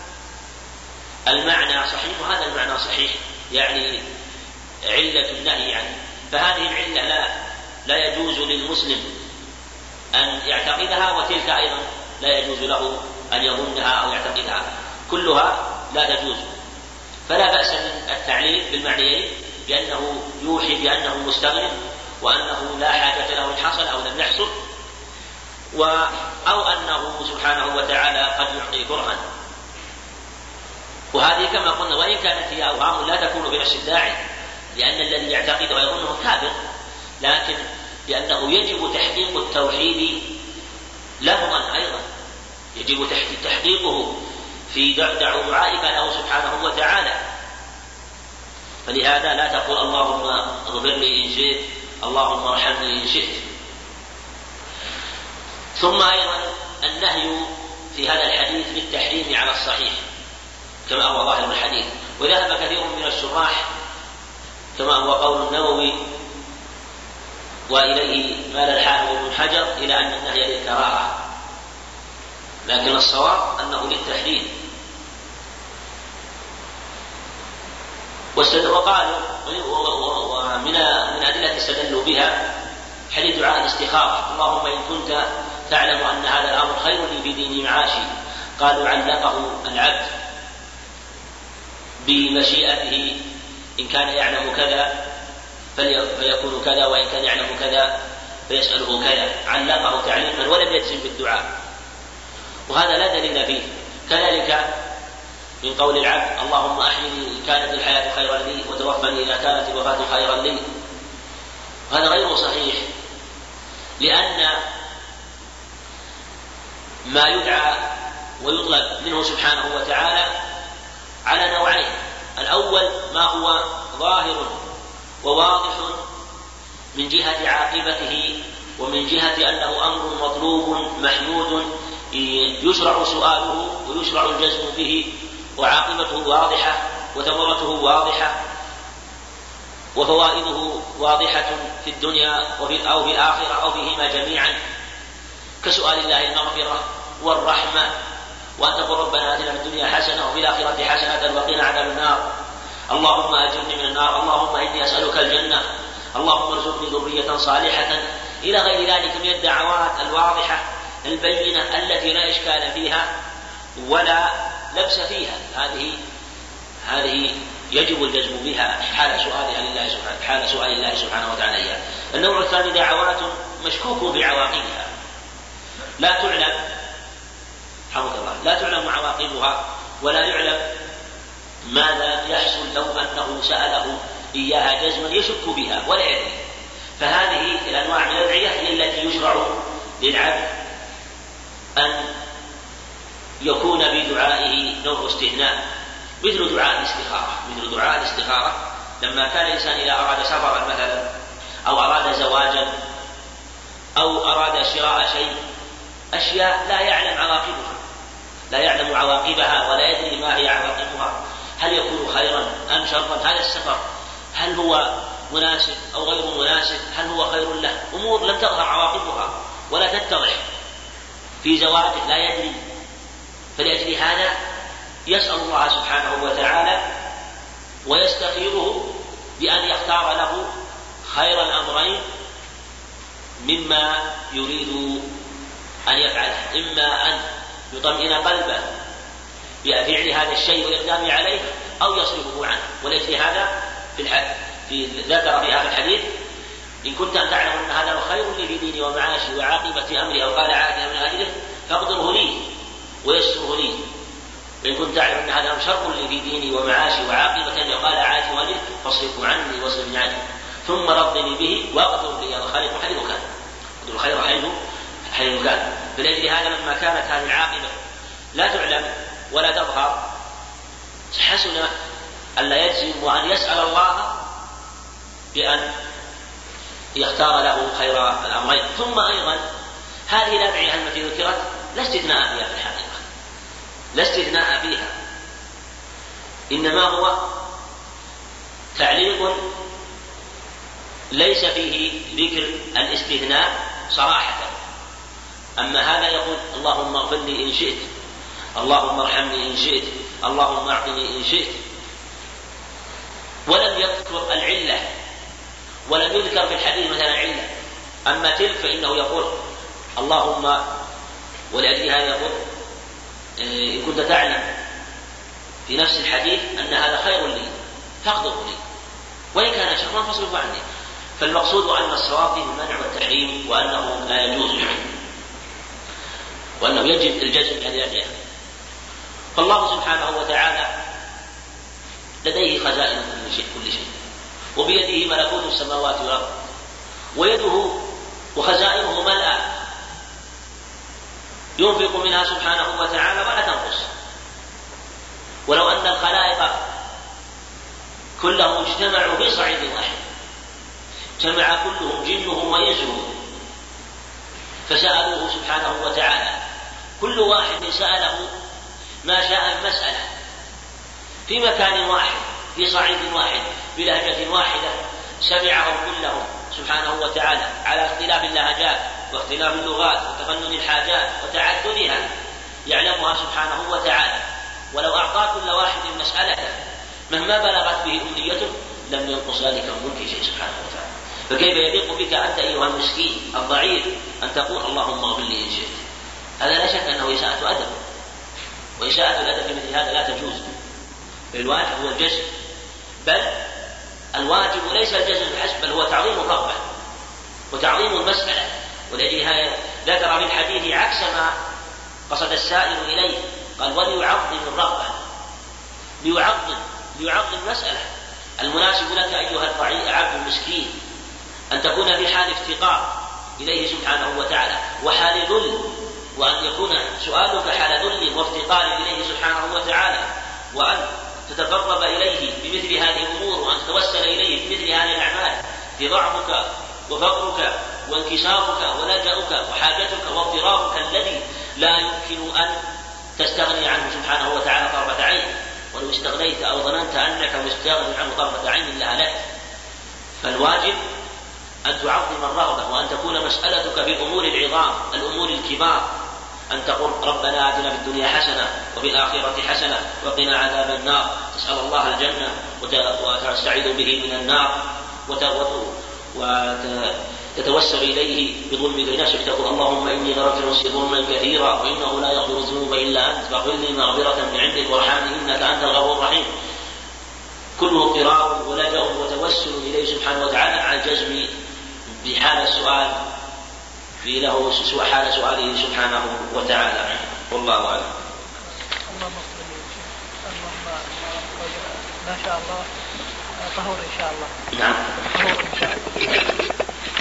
المعنى صحيح وهذا المعنى صحيح، يعني علة النهي عنه. فهذه العلة لا, لا يجوز للمسلم أن يعتقدها، وتلك أيضا لا يجوز له أن يظنها أو يعتقدها، كلها لا تجوز. فلا بأس من التعليل بالمعنيين بأنه يوحي بأنه مستغنٍ وأنه لا حاجة له إن حصل أو لم يحصل، أو أنه سبحانه وتعالى قد يعطي كرها. وهذه كما قلنا وإن كانت هي أوهام لا تكون بنفس الداعي، لأن الذي يعتقد ويظنه كافر، لكن لأنه يجب تحقيق التوحيد لفظا أيضا، يجب تحقيقه في دعائك له سبحانه وتعالى. فلهذا لا تقول اللهم اغفر لي إن شئت، اللهم ارحمني إن شئت. ثم أيضا النهي في هذا الحديث بالتحريم على الصحيح كما هو ظاهر الحديث، وذهب كثير من الشراح كما هو قول النووي وإليه مال الحافظ ابن حجر إلى أن النهي للكراهة، لكن الصواب أنه للتحريم. وقالوا ومن من أدلة استدلوا بها حديث دعاء الاستخارة اللهم إن كنت تعلم أن هذا الأمر خير لي في ديني معاشي، قالوا علقه العبد بمشيئته، إن كان يعلم كذا فيكون كذا، وإن كان يعلم كذا فيسأله كذا، علقه تعليما ولم يجزم بالدعاء، وهذا لا دليل فيه. كذلك من قول العبد اللهم أحيني إن كانت الحياة خيرا لي وتوفني إذا كانت الوفاة خيرا لي، هذا غير صحيح، لأن ما يدعى ويطلب منه سبحانه وتعالى على نوعين: الأول ما هو ظاهر وواضح من جهة عاقبته ومن جهة أنه أمر مطلوب محمود يشرع سؤاله ويشرع الجزم به، وعاقبته واضحة وثمرته واضحة وفوائده واضحة في الدنيا أو في الآخرة أو فيهما جميعا، كسؤال الله المغفرة والرحمة، وأن تقول ربنا آتنا في الدنيا حسنة وفي الآخرة حسنة وقنا عذاب النار، اللهم أجرني من النار، اللهم إني أسألك الجنة، اللهم ارزقني ذرية صالحة، إلى غير ذلك من الدعوات الواضحة البينة التي لا إشكال فيها ولا لبس فيها. هذه هذه يجب الجزم بها حال سؤالها لله سبحانه حال سؤال الله سبحانه وتعالى إياه. النوع الثاني دعوات مشكوك بعواقبها لا تعلم حمد الله لا تعلم عواقبها ولا يعلم ماذا يحصل لو أنه سأله إياها جزما يشك بها ولا يدري. فهذه الأنواع من الأدعية هي التي يشرع للعبد أن يكون بدعائه نوع استثناء، مثل دعاء الاستخارة مثل دعاء الاستخارة لما كان الإنسان إذا أراد سفرا مثلا أو أراد زواجا أو أراد شراء شيء، أشياء لا يعلم عواقبها لا يعلم عواقبها ولا يدري ما هي عواقبها، هل يكون خيرا أم شرا، هذا السفر هل هو مناسب أو غير مناسب، هل هو خير له، أمور لم تظهر عواقبها ولا تتضح. في زواجه لا يدري، فلأجل هذا يسأل الله سبحانه وتعالى ويستخيره بأن يختار له خير الأمرين مما يريد أن يفعله، إما أن يطمئن قلبه بفعل هذا الشيء والإقدام عليه أو يصرفه عنه. ولأجل هذا في الحديث في ذكر في هذا الحديث إن كنت أن تعلم أن هذا خير لي في ديني ومعاشي وعاقبة أمري أو قال عاقبة من أجله فاقدره لي ويسره لي، وإن كنت تعلم أن هذا شر لي في ديني ومعاشي وعاقبة أمري أو قال عاقبة أمري فاصرفه عني واصرفني عنه، ثم رضني به واقدر لي الخير حيث كان اقدر الخير حيث حيث كان. فلأجل هذا لما كانت هذه العاقبة لا تعلم ولا تظهر حسن ألا يجزم وأن يسأل الله بأن يختار له خير الأمرين. ثم أيضا هذه الأدعية التي ذكرت لا استثناء فيها في الحقيقة لا استثناء فيها إنما هو تعليق ليس فيه ذكر الاستثناء صراحة. أما هذا يقول اللهم اغفر لي إن شئت، اللهم ارحمني إن شئت، اللهم أعطني إن شئت، ولم يذكر العلة ولم يذكر في الحديث مثلا علة. أما تلك فإنه يقول اللهم، ولأجل هذا يقول إن كنت تعلم في نفس الحديث أن هذا خير لي فاقدره لي، وإن كان شرا فاصرفه عني. فالمقصود أن الصواب فيه المنع والتحريم وأنه لا يجوز وأنه يجب الجزم بهذه الأدعية. فالله سبحانه وتعالى لديه خزائن كل شيء كل شيء وبيده ملكوت السماوات والأرض، ويده وخزائنه ملأى ينفق منها سبحانه وتعالى ولا تنقص. ولو أن الخلائق كلهم اجتمعوا في صعيد واحد، اجتمع كلهم جنهم وإنسهم فسألوه سبحانه وتعالى، كل واحد سأله ما شاء المسألة في مكان واحد في صعيد واحد بلهجة واحدة، سمعهم كلهم سبحانه وتعالى على اختلاف اللهجات واختلاف اللغات وتفنن الحاجات وتعددها يعلمها سبحانه وتعالى. ولو أعطى كل واحد مسألة مهما بلغت به أمنيته لم ينقص ذلك من ملك شيء سبحانه وتعالى. فكيف يليق بك أنت أيها المسكين الضعيف أن تقول اللهم اغفر لي إن شئت؟ هذا لا شك أنه إساءة أدب، وإساءة الأدب في مثل هذا لا تجوز. الواجب هو الجزم، بل الواجب ليس الجزم فحسب، بل هو تعظيم الرغبة وتعظيم المسألة. ولهذا ذكر في الحديث عكس ما قصد السائل إليه، قال وليعظم الرغبة، ليعظم ليعظم المسألة. المناسب لك أيها الضعيف عبد المسكين أن تكون في حال افتقار إليه سبحانه وتعالى وحال ذل، وأن يكون سؤالك حال ذل وافتقار إليه سبحانه وتعالى، وأن تتقرب إليه بمثل هذه الأمور وأن تتوسل إليه بمثل هذه الأعمال في ضعفك وفقرك وانكسارك ولجأك وحاجتك واضطرارك الذي لا يمكن أن تستغني عنه سبحانه وتعالى طرفة عين، ولو استغنيت أو ظننت أنك مستغني عنه طرفة عين لهلكت. فالواجب أن تعظم الرغبة، وأن تكون مسألتك في الأمور العظام الأمور الكبار، أن تقول ربنا آتنا في الدنيا حسنة وفي الآخرة حسنة وقنا عذاب النار، تسأل الله الجنة وتستعيذ به من النار، وتتوسل إليه بظلمك لنفسك، تقول اللهم إني غفرت نفسي ظلما كثيرا وإنه لا يغفر الذنوب إلا أنت فاغفر لي مغفرة من عندك وارحمني إنك أنت الغفور الرحيم. كله اضطرار ولجأ وتوسل إليه سبحانه وتعالى على الجزم بحال السؤال في له حال سؤاله سبحانه وتعالى. والله أعلم. اللهم ما شاء الله طهور إن شاء الله. نعم. طهور إن شاء الله.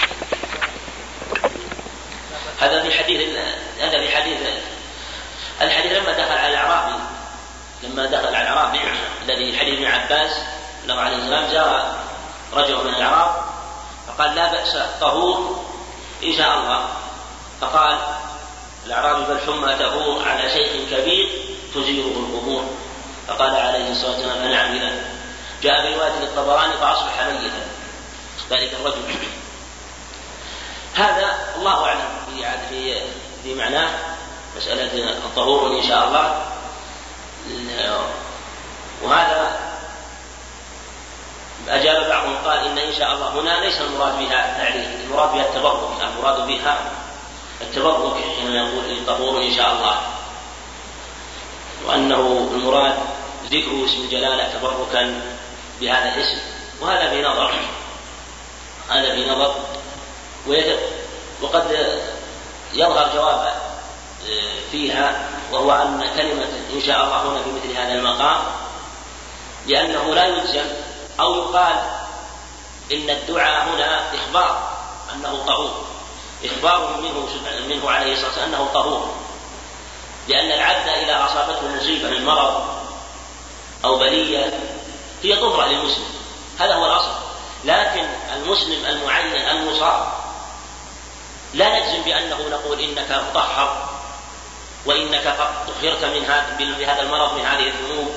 هذا في حديث هذا في حديث الحديث لما دخل على الأعرابي لما دخل على الأعرابي الذي حديث ابن عباس أنه عليه السلام جاء رجل من الأعراب فقال لا بأس طهور إن شاء الله. فقال الأعرابي بل حمى تهور على شيخ كبير تزيره القبور. فقال عليه الصلاة والسلام نعم إذا. جاء برواية للطبراني فأصبح ميتا ذلك الرجل. هذا الله أعلم في في معناه مسألة الطهور إن شاء الله. وهذا أجاب بعضهم قال إن إن شاء الله هنا ليس المراد بها التعليل، المراد بها التبرك، المراد بها التبرك حين يقول الطهور إن شاء الله، وأنه المراد ذكر اسم الجلالة تبركا بهذا الاسم. وهذا في نظر هذا في نظر وقد يظهر جواب فيها، وهو أن كلمة إن شاء الله هنا في مثل هذا المقام لأنه لا يلزم أو يقال إن الدعاء هنا إخبار أنه طهور، إخبار منه منه عليه الصلاة والسلام أنه طهور، لأن العبد إذا أصابته مصيبة من مرض أو بلية هي طهرة للمسلم، هذا هو الأصل. لكن المسلم المعين المصاب لا نجزم بأنه نقول إنك مطهر وإنك قد طهرت من بهذا المرض من هذه الذنوب،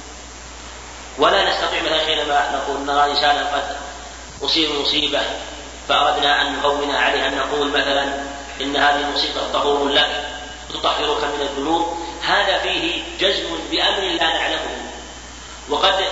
ولا نستطيع مثلا حينما نقول نرى إنسانا قد أصيب مصيبة فأردنا أن نهون عليها أن نقول مثلا إن هذه المصيبة طهور لك وتطهرك من الذنوب، هذا فيه جزم بأمر لا نعلمه. وقد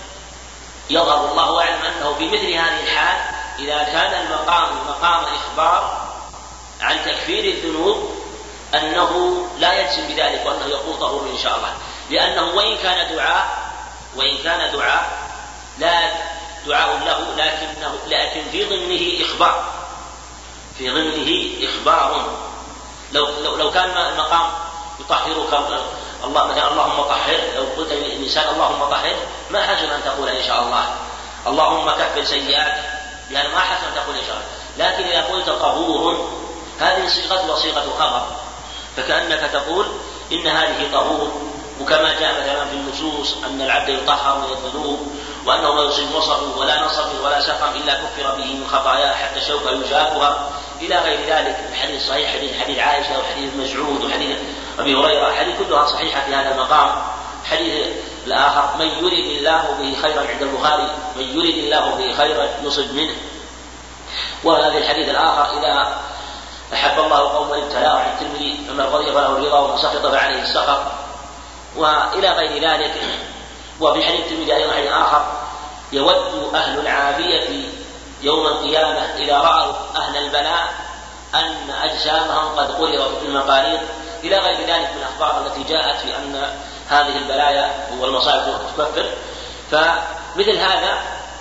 يظهر الله أعلم أنه في مثل هذه الحال إذا كان المقام مقام إخبار عن تكفير الذنوب أنه لا يجزم بذلك وأنه يقول طهور إن شاء الله، لأنه وإن كان دعاء وإن كان دعاء لا دعاء له لكنه لكن في ضمنه إخبار في ضمنه إخبار. لو لو, لو كان المقام يطهرك الله مثلا اللهم طهر، لو قلت للإنسان اللهم طهر ما حسن أن تقول إن شاء الله اللهم كفر سيئات، لأن ما حسن أن تقول إن شاء الله. لكن إذا قلت طهور هذه صيغة وصيغة خبر، فكأنك تقول إن هذه طهور. وكما جاء مثلا في النصوص أن العبد يطهر من الذنوب وأنه ما يصيب وصف ولا نصب ولا سقم إلا كفر به من خطاياه حتى الشوكة يشاكها إلى غير ذلك. الحديث صحيح حديث حديث عائشة وحديث مسعود وحديث أبي هريرة، حديث كلها صحيحة في هذا المقام. حديث الآخر من يرد الله به خيرا عند البخاري من يرد الله به خيرا يصب منه. وهذا الحديث الآخر إذا أحب الله قوما ابتلاهم عن الترمذي فمن رضي فله الرضا ومن سخط فعليه السخط وإلى غير ذلك. وفي حديث الترمذي أيضا حديث آخر يود أهل العافية يوم القيامة إذا رأوا أهل البلاء أن أجسامهم قد قررت في المقارير إلى غير ذلك من الأخبار التي جاءت في أن هذه البلايا والمصائب تكفر. فمثل هذا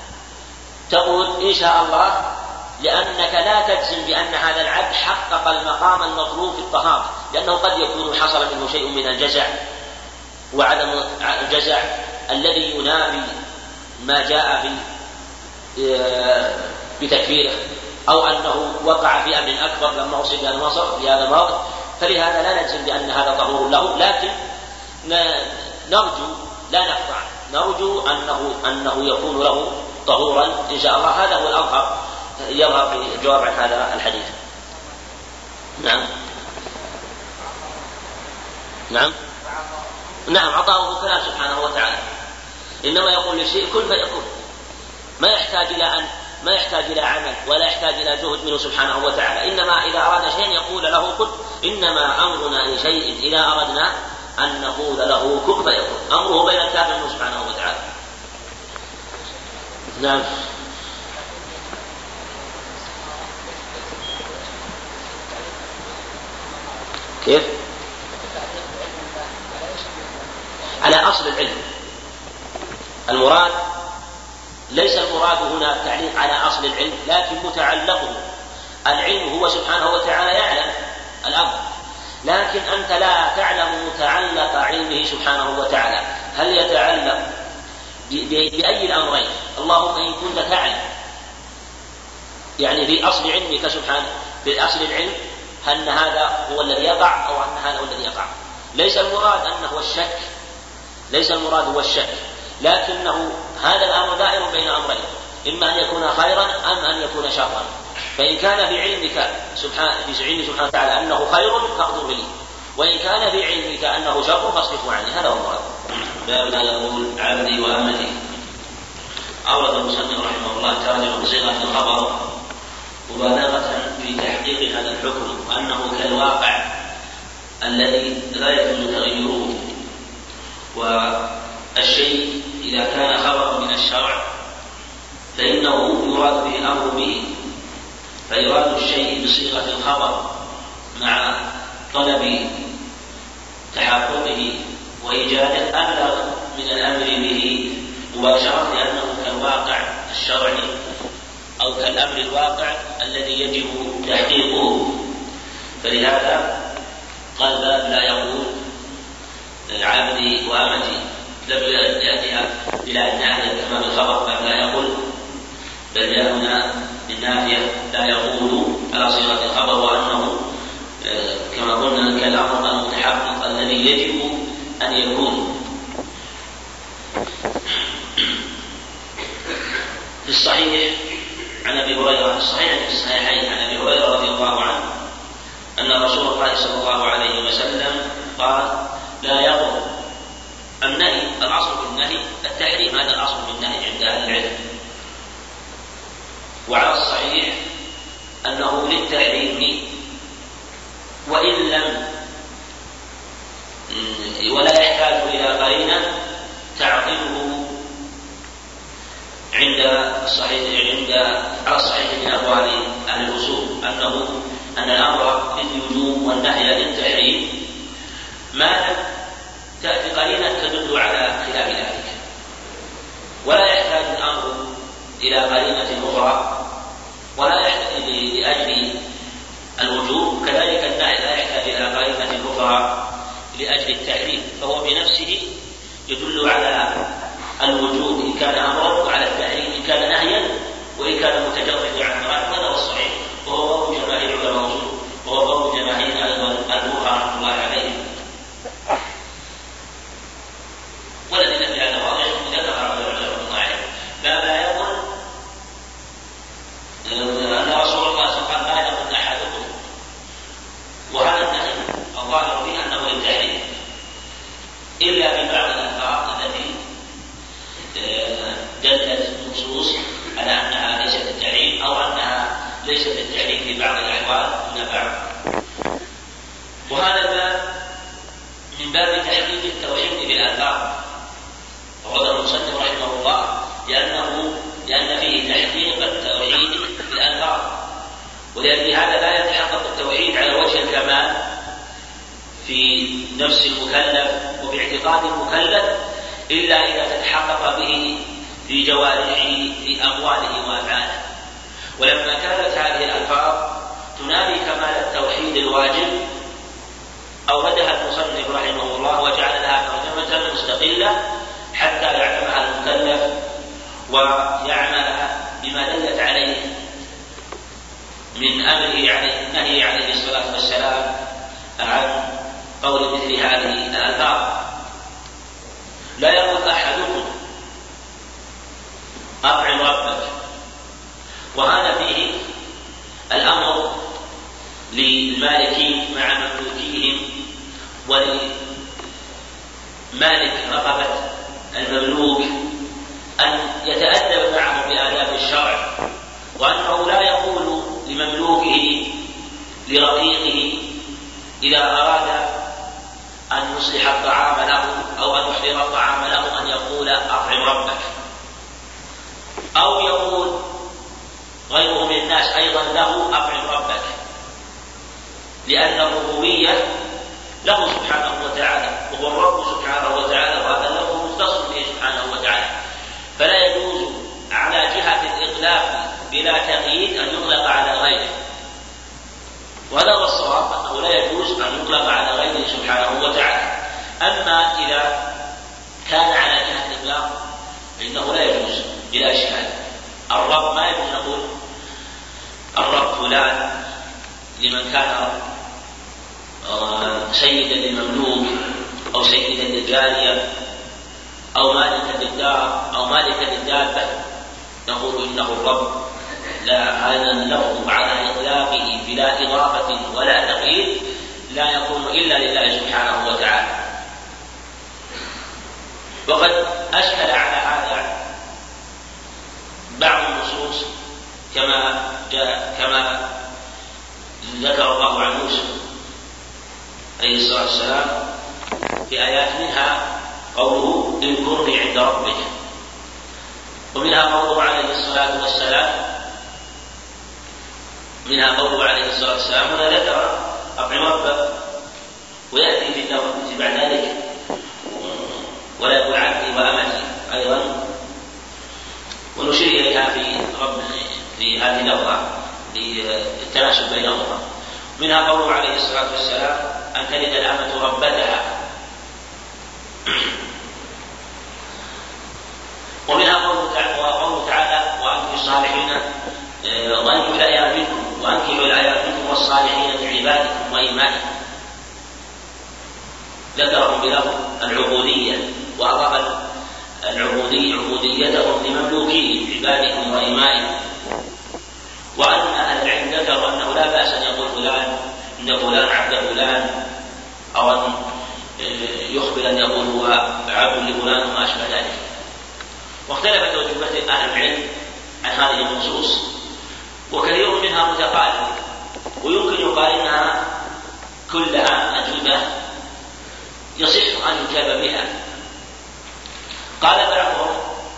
تقول إن شاء الله لأنك لا تجزم بأن هذا العبد حقق المقام المطلوب في الطهارة، لأنه قد يكون حصل منه شيء من الجزع وعدم الجزع الذي ينافي ما جاء بتكفيره، أو أنه وقع في أمر أكبر لما أصيب بهذا المصر في هذا الموقف، فلهذا لا نجزم بأن هذا طهور له، لكن نرجو لا نقطع نرجو أنه, أنه يكون له طهورا إن شاء الله. هذا هو الأظهر يظهر في الجواب عن هذا الحديث. نعم نعم نعم عطاؤه كلام سبحانه وتعالى، إنما يقول للشيء كن فيكون، ما يحتاج إلى أن ما يحتاج إلى عمل ولا يحتاج إلى جهد منه سبحانه وتعالى، إنما إذا أراد شيئا يقول له كن، إنما أمرنا لشيء إذا أردنا أن نقول له كن فيكون، أمره بين الكاف منه سبحانه وتعالى. نعم كيف؟ على أصل العلم، المراد ليس المراد هنا التعليق على أصل العلم، لكن متعلقه العلم هو سبحانه وتعالى يعلم الأمر، لكن أنت لا تعلم متعلق علمه سبحانه وتعالى، هل يتعلق بأي الأمرين؟ اللهم إن كنت تعلم يعني في أصل علمك سبحانه، في أصل العلم أن هذا هو الذي يقع أو أن هذا هو الذي يقع. ليس المراد أنه هو الشك، ليس المراد هو الشك، لكنه هذا الأمر دائر بين أمرين، إما أن يكون خيرا أم أن يكون شرا، فإن كان في علمك سبحانه في علمه سبحانه وتعالى أنه خير فاقدر لي، وإن كان في علمك أنه شر فاصرفه عني، هذا هو المراد. باب لا يقول عبدي وأمتي. أورد المصنف رحمه الله ترجمة بصيغة الخبر مبالغة في تحقيق هذا الحكم، وأنه كالواقع الذي لا يجوز تغيره، والشيء إذا كان خبرا من الشرع فإنه يراد به الأمر به، فيراد الشيء بصيغة الخبر مع طلب تحققه وإيجاده أبلغ من الأمر به مباشرة، لأنه كالواقع الشرعي أو كالأمر الواقع الذي يجب تحقيقه. فلهذا قال باب لا يقول عبدي وأمتي، لم يأتيها بلا الناهية كما بالخبر باب لا يقول، بل جاء هنا بالنافية لا يقول على صيغة الخبر، وأنه كما قلنا كالأمر المتحقق الذي يجب أن يكون. في الصحيح عن أبي هريرة، الصحيح في الصحيحين عن أبي هريرة رضي الله عنه أن رسول الله صلى الله عليه وسلم قال لا يقول. النهي الأصل في النهي التحريم، هذا الأصل في النهي عند أهل العلم، وعلى الصحيح أنه للتحريم وإن لم ولا يحتاج إلى قرينة تعطله عند الصحيح عند على الصحيح من أقوال أهل الأصول، أنه أن الأمر للوجوب والنهي للتحريم ما لم تأتي قرينة تدل على خلاف ذلك، ولا يحتاج الأمر إلى قرينة أخرى ولا يحتاج لأجل الوجوب، كذلك النهي لا يحتاج إلى قرينة أخرى لأجل التحريم، فهو بنفسه يدل على الوجوب إن كان أمرا، وعلى التحريم إن كان نهيا، وإن كان متجردا عن مراد. هذا هو الصحيح، وهو قول جماهير علماء الأصول، وهو قول جماهير أيضا الفقهاء رحمة الله عليهم، والذين في هذا واضح ذكر علماء الله عليهم. باب لا يقول أن رسول الله صلى الله عليه وسلم لا يقول أحدكم، وهذا النهي الظاهر فيه أنه للتحريم، إلا ببعض الألفاظ التي دلت النصوص على أنها ليست للتحريم أو أنها ليست للتحريم في بعض الأحوال دون بعض. وهذا الباب من باب تحقيق التوحيد بالألفاظ، وهذا المصنف رحمه الله لأنه لأن فيه تحقيق التوحيد بالألفاظ، ولأجل هذا لا يتحقق التوحيد على وجه الكمال في نفس المكلف وباعتقاد المكلف إلا إذا تتحقق به في جوارحه في أقواله وأفعاله. ولما كانت هذه الألفاظ تنافي كمال التوحيد الواجب أوردها المصنف رحمه الله وجعل لها ترجمة مستقلة حتى يعلمها المكلف ويعمل بما دلت عليه من أمره عليه النهي عليه الصلاة والسلام عن قول مثل هذه الألفاظ. لا يقول أحدكم أطعم ربك، وهذا فيه الأمر للمالكين مع مملوكيهم ولمالك رقبة المملوك أن يتأدب معهم بآداب الشرع، وأنه لا يقول لمملوكه لرقيقه إذا أراد أن يصلح الطعام له أو أن يحضر الطعام له أن يقول أطعم ربك، أو يقول غيره من الناس أيضا له أطعم ربك، لأن الربوبية له سبحانه وتعالى، وهو الرب سبحانه وتعالى، وهذا له مختص به سبحانه وتعالى، فلا يجوز على جهة الإطلاق بلا تقييد أن يطلق على غيره، وهذا هو الصواب أنه لا يجوز أن يطلق على غيره سبحانه وتعالى. أما إذا كان على جهة الإطلاق فإنه لا يجوز بلا إشكال. الرب ما يجوز نقول الرب فلان لمن كان سيدا للمملوك أو سيدا للجارية أو مالكا للدار أو مالكا للدابة نقول إنه الرب، لا، هذا اللفظ على إطلاقه بلا إضافة ولا تقييد لا يكون إلا لله سبحانه وتعالى. وقد أشكل على هذا بعض النصوص كما جاء كما ذكر الله عن موسى عليه الصلاة والسلام في آيات منها قوله اذكرني عند ربك، ومنها قوله عليه الصلاة والسلام منها قوله عليه الصلاة والسلام هنا ذكر أطعم ربك، ويأتي في اللفظ بعد ذلك ولا يقول عبدي وأمتي أيضا، ونشير إليها في رب في هذه اللفظة للتناسب بينهما. منها قوله عليه الصلاة والسلام أن تلد الأمة ربتها، ومنها قوله تعالى وأنكحوا الصالحين وأنكحوا الأيام منكم وأنكحوا الأيام منكم والصالحين من عبادكم وإمائكم، ذكرهم بلفظ العبودية وأضاف العبودية عبوديتهم لمملوكين عبادكم وإمائكم. وأن أهل العلم ذكروا أنه لا بأس أن يقول فلان إن فلان عبد فلان، أو أن يخبر أن يقول هو عبد لفلان وما أشبه ذلك. واختلفت وجوبات أهل العلم عن هذه النصوص، وكثير منها متقارب، ويمكن يقال إنها كلها أجوبة يصح أن يجاب بها. قال بعضهم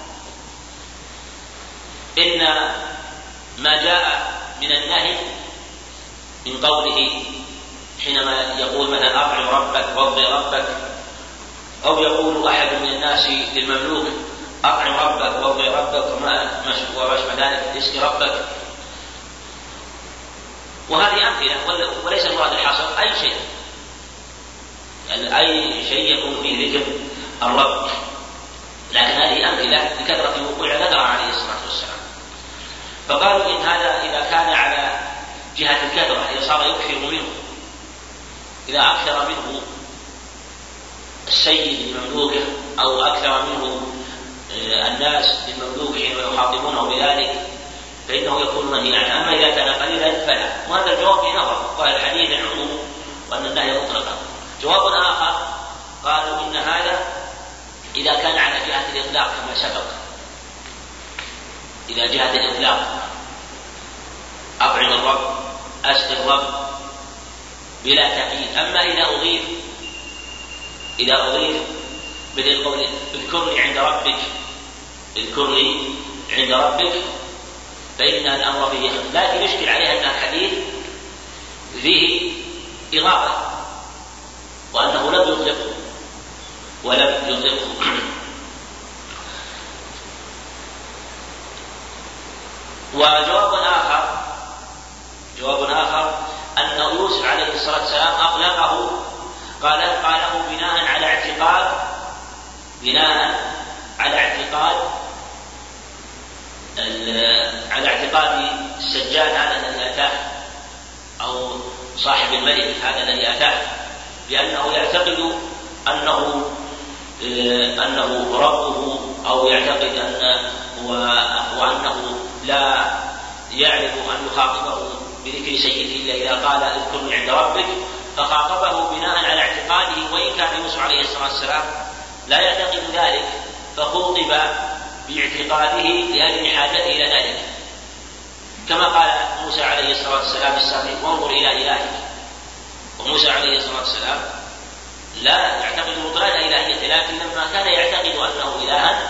إن ما جاء من النهي من قوله حينما يقول مثلا أطعم ربك وارض ربك، أو يقول أحد من الناس للمملوك أطعم ربك وارض ربك وما أشبه ذلك اسق ربك، وهذه أمثلة وليس المراد الحصر أي شيء، يعني أي شيء يكون فيه ذكر الرب، لكن هذه أمثلة لكثرة وقوع ذكرها عليه الصلاة والسلام. فقالوا إن هذا إذا كان على جهة الكثرة إذا صار يكثر منه، إذا أكثر منه السيد لمملوكه أو أكثر منه الناس للمملوك حين يخاطبونه بذلك فإنه يكون منهيا عنه. أما إذا كان قليلا فلا. وهذا الجواب في نظر، قال الحديث العموم وأن النهي مطلقا. جواب آخر قالوا إن هذا إذا كان على جهة الإطلاق كما سبق، إذا جهة الإطلاق أطعم الرب أسق الرب بلا تقييد. أما إذا أضيف إذا أضيف مثل قول اذكرني عند ربك اذكرني عند ربك فإن الأمر فيه، لكن يشكل عليها أن الحديث فيه إضافة وأنه لم يطلقه ولم يطلقه. وجواب آخر جواب آخر أن يوسف عليه الصلاة والسلام أطلقه قال قاله بناء على اعتقاد بناء على اعتقاد على اعتقاد السجاد هذا الذي أتاه أو صاحب الملك هذا الذي أتاه، لأنه يعتقد أنه أنه ربه أو يعتقد أنه وأنه لا يعرف أن يخاطبه بذكر سيده إلا إذا قال اذكرني عند ربك، فخاطبه بناء على اعتقاده، وإن كان يوسف عليه الصلاة والسلام لا يعتقد ذلك، فخوطب باعتقاده لأجل حاجته إلى ذلك، كما قال موسى عليه الصلاة والسلام السابق وانظر إلى إلهك. وموسى عليه الصلاة والسلام لا يعتقد بطلان إلهيته، لكن لما كان يعتقد أنه إلها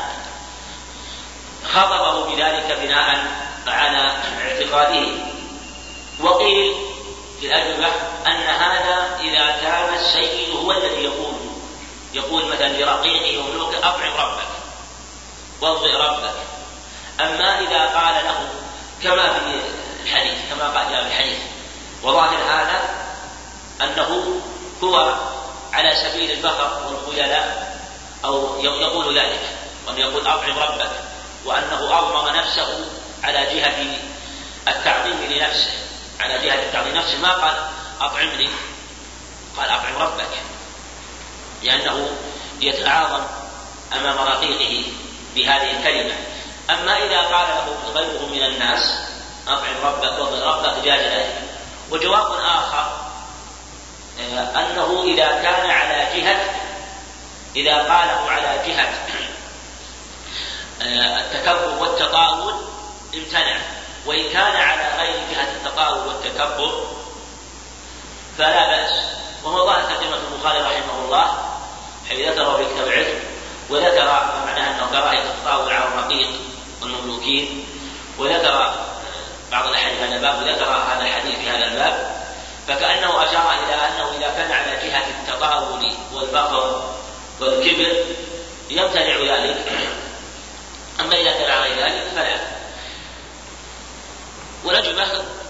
خاطبه بذلك بناء على اعتقاده. وقيل في الأجوبة أن هذا إذا كان السيد هو الذي يقول يقول مثلا لرقيقه وملوكه أطعم ربك وارض ربك. أما إذا قال له كما في الحديث كما قال جاء في الحديث، وظاهر هذا أنه هو على سبيل الفخر والخيلاء أو يقول ذلك، وأن يقول أطعم ربك، وأنه أضمن نفسه على جهة التعظيم لنفسه، على جهة التعظيم نفسه، ما قال أطعمني، قال أطعم ربك، لأنه يتعاظم أمام رقيقه بهذه الكلمة. أما إذا قال له غيره من الناس أطعم ربك وارض ربك جاز ذلك. وجواب آخر أنه إذا كان على جهة إذا قاله على جهة التكبر والتطاول امتنع، وإن كان على غير جهة التطاول والتكبر فلا بأس. وهو ظاهر ترجمة البخاري رحمه الله حيث ذكر في كتاب العلم، وذكر معناه أنه كراهية التطاول على الرقيق والمملوكين، وذكر بعض الأحاديث هذا الباب، وذكر هذا الحديث في هذا الباب، فكأنه أشار إلى أنه إذا كان على جهة التطاول والفخر والكبر يمتنع ذلك، أما إذا كان على ذلك فلا. والأجوبة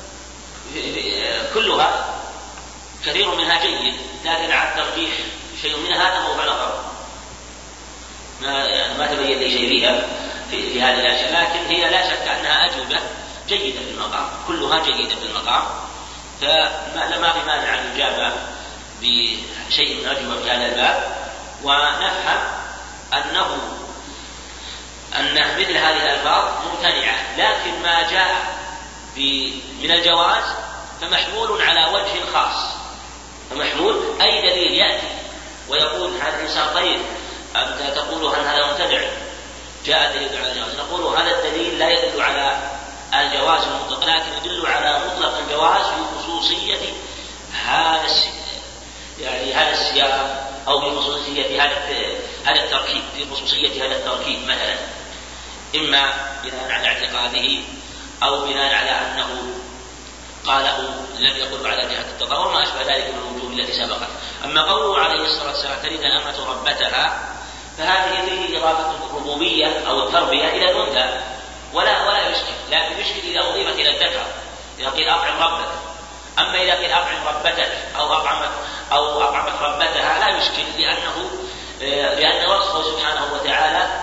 كلها كثير منها جيد، لكن على الترجيح شيء من هذا موضع نظر، ما يعني ما تبين لي شيء فيها في, في هذه الأشياء، لكن هي لا شك أنها أجوبة جيدة بالمقام، كلها جيدة بالمقام، فما في مانع أن يجاب بشيء من أجوبة في هذا الباب. ونفهم أنه أن مثل هذه الألفاظ ممتنعة، لكن ما جاء من الجواز فمحمول على وجه خاص، فمحمول أي دليل يأتي ويقول هذا الإنسان طيب، أنت تقول أن هذا ممتنع، جاء دليل على الجواز، نقول هذا الدليل لا يدل على الجواز المطلق، لكن يدل على مطلق الجواز في خصوصية هذا يعني هذا السياق، أو في خصوصية هذا هذا التركيب، في خصوصية هذا التركيب مثلا، إما بناء على اعتقاده أو بناء على أنه قاله لم يقل على جهة التطور، ما أشبه ذلك من الوجوه التي سبقت. أما قوله عليه الصلاة والسلام تريد الأمة ربتها، فهذه فيه إضافة الربوبية أو التربية إلى الأنثى، ولا ولا يشكل، لكن يشكل إذا أضيفت إلى الذكر، إذا قيل أطعم ربك. أما إذا قيل أطعم ربتك أو أطعمت أو أطعمت ربتها لا يشكل، لأنه لأن وصفه سبحانه وتعالى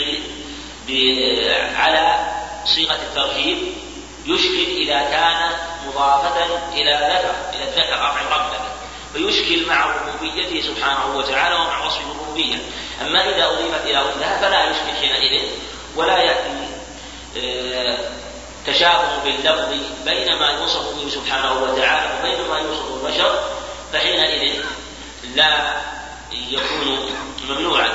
على صيغة التركيب يشكل إذا كان مضافة إلى ذكر إلى الذكر أطعم ربك، فيشكل مع ربوبيته سبحانه وتعالى ومع وصف الربوبية. أما إذا أضيفت إلى أنثى فلا يشكل حينئذ، ولا يأتي تشابه باللفظ بين ما يوصف به سبحانه وتعالى وبين ما يوصف البشر، فحينئذ لا يكون ممنوعا.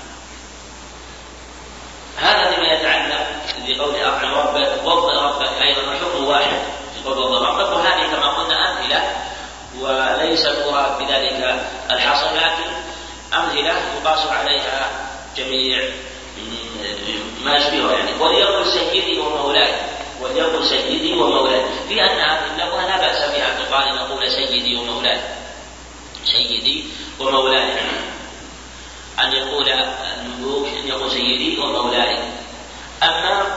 هذا فيما يتعلق بقول أطعم ربك وارض ربك، أيضا الحكم واحد في قول وارض ربك، وهذه كما قلنا أمثلة وليس المراد بذلك الحصر، لكن أمثلة يقاس عليها جميع ما يشبهه يعني. وليقل سيدي ومولاي، وليقل سيدي ومولاي، في أن هذه اللغة لا بأس بها تقال أن نقول سيدي ومولاي، سيدي ومولاي، أن يقول الملوك أن يقول سيدي ومولاي. أما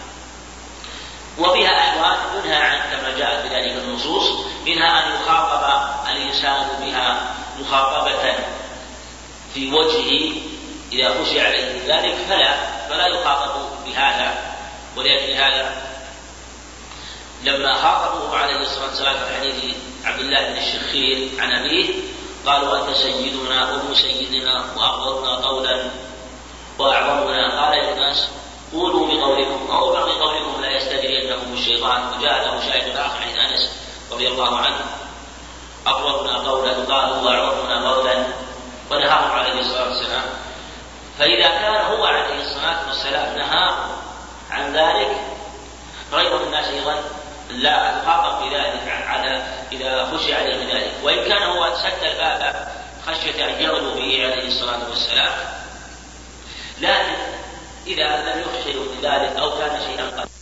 وبها أحوال منها عن كما جاءت بذلك النصوص، منها أن يخاطب الإنسان بها مخاطبة في وجهه إذا خشي عليه ذلك فلا فلا يخاطب بهذا. ولأجل هذا لما خاطبوه عليه الصلاة والسلام في حديث عبد الله بن الشخير عن أبيه قالوا أنت سيدنا وابن سيدنا وأفضلنا قولا وأعظمنا، قال يا الناس قولوا بقولكم أو بقولكم لا يستجرينكم الشيطان. وجاء له شاهد آخر عن أنس رضي الله عنه أقومنا قولا قالوا وأعرفنا قولا ونهاهم عليه الصلاة والسلام. فإذا كان هو عليه الصلاة والسلام نهاهم عن ذلك غير الناس أيضا لا تخاطب بذلك على إذا خشي عليه ذلك، وإن كان هو سد الباب خشية أن يغلو به عليه الصلاة والسلام، لكن إذا لم يخشوا بذلك أو كان شيئا قد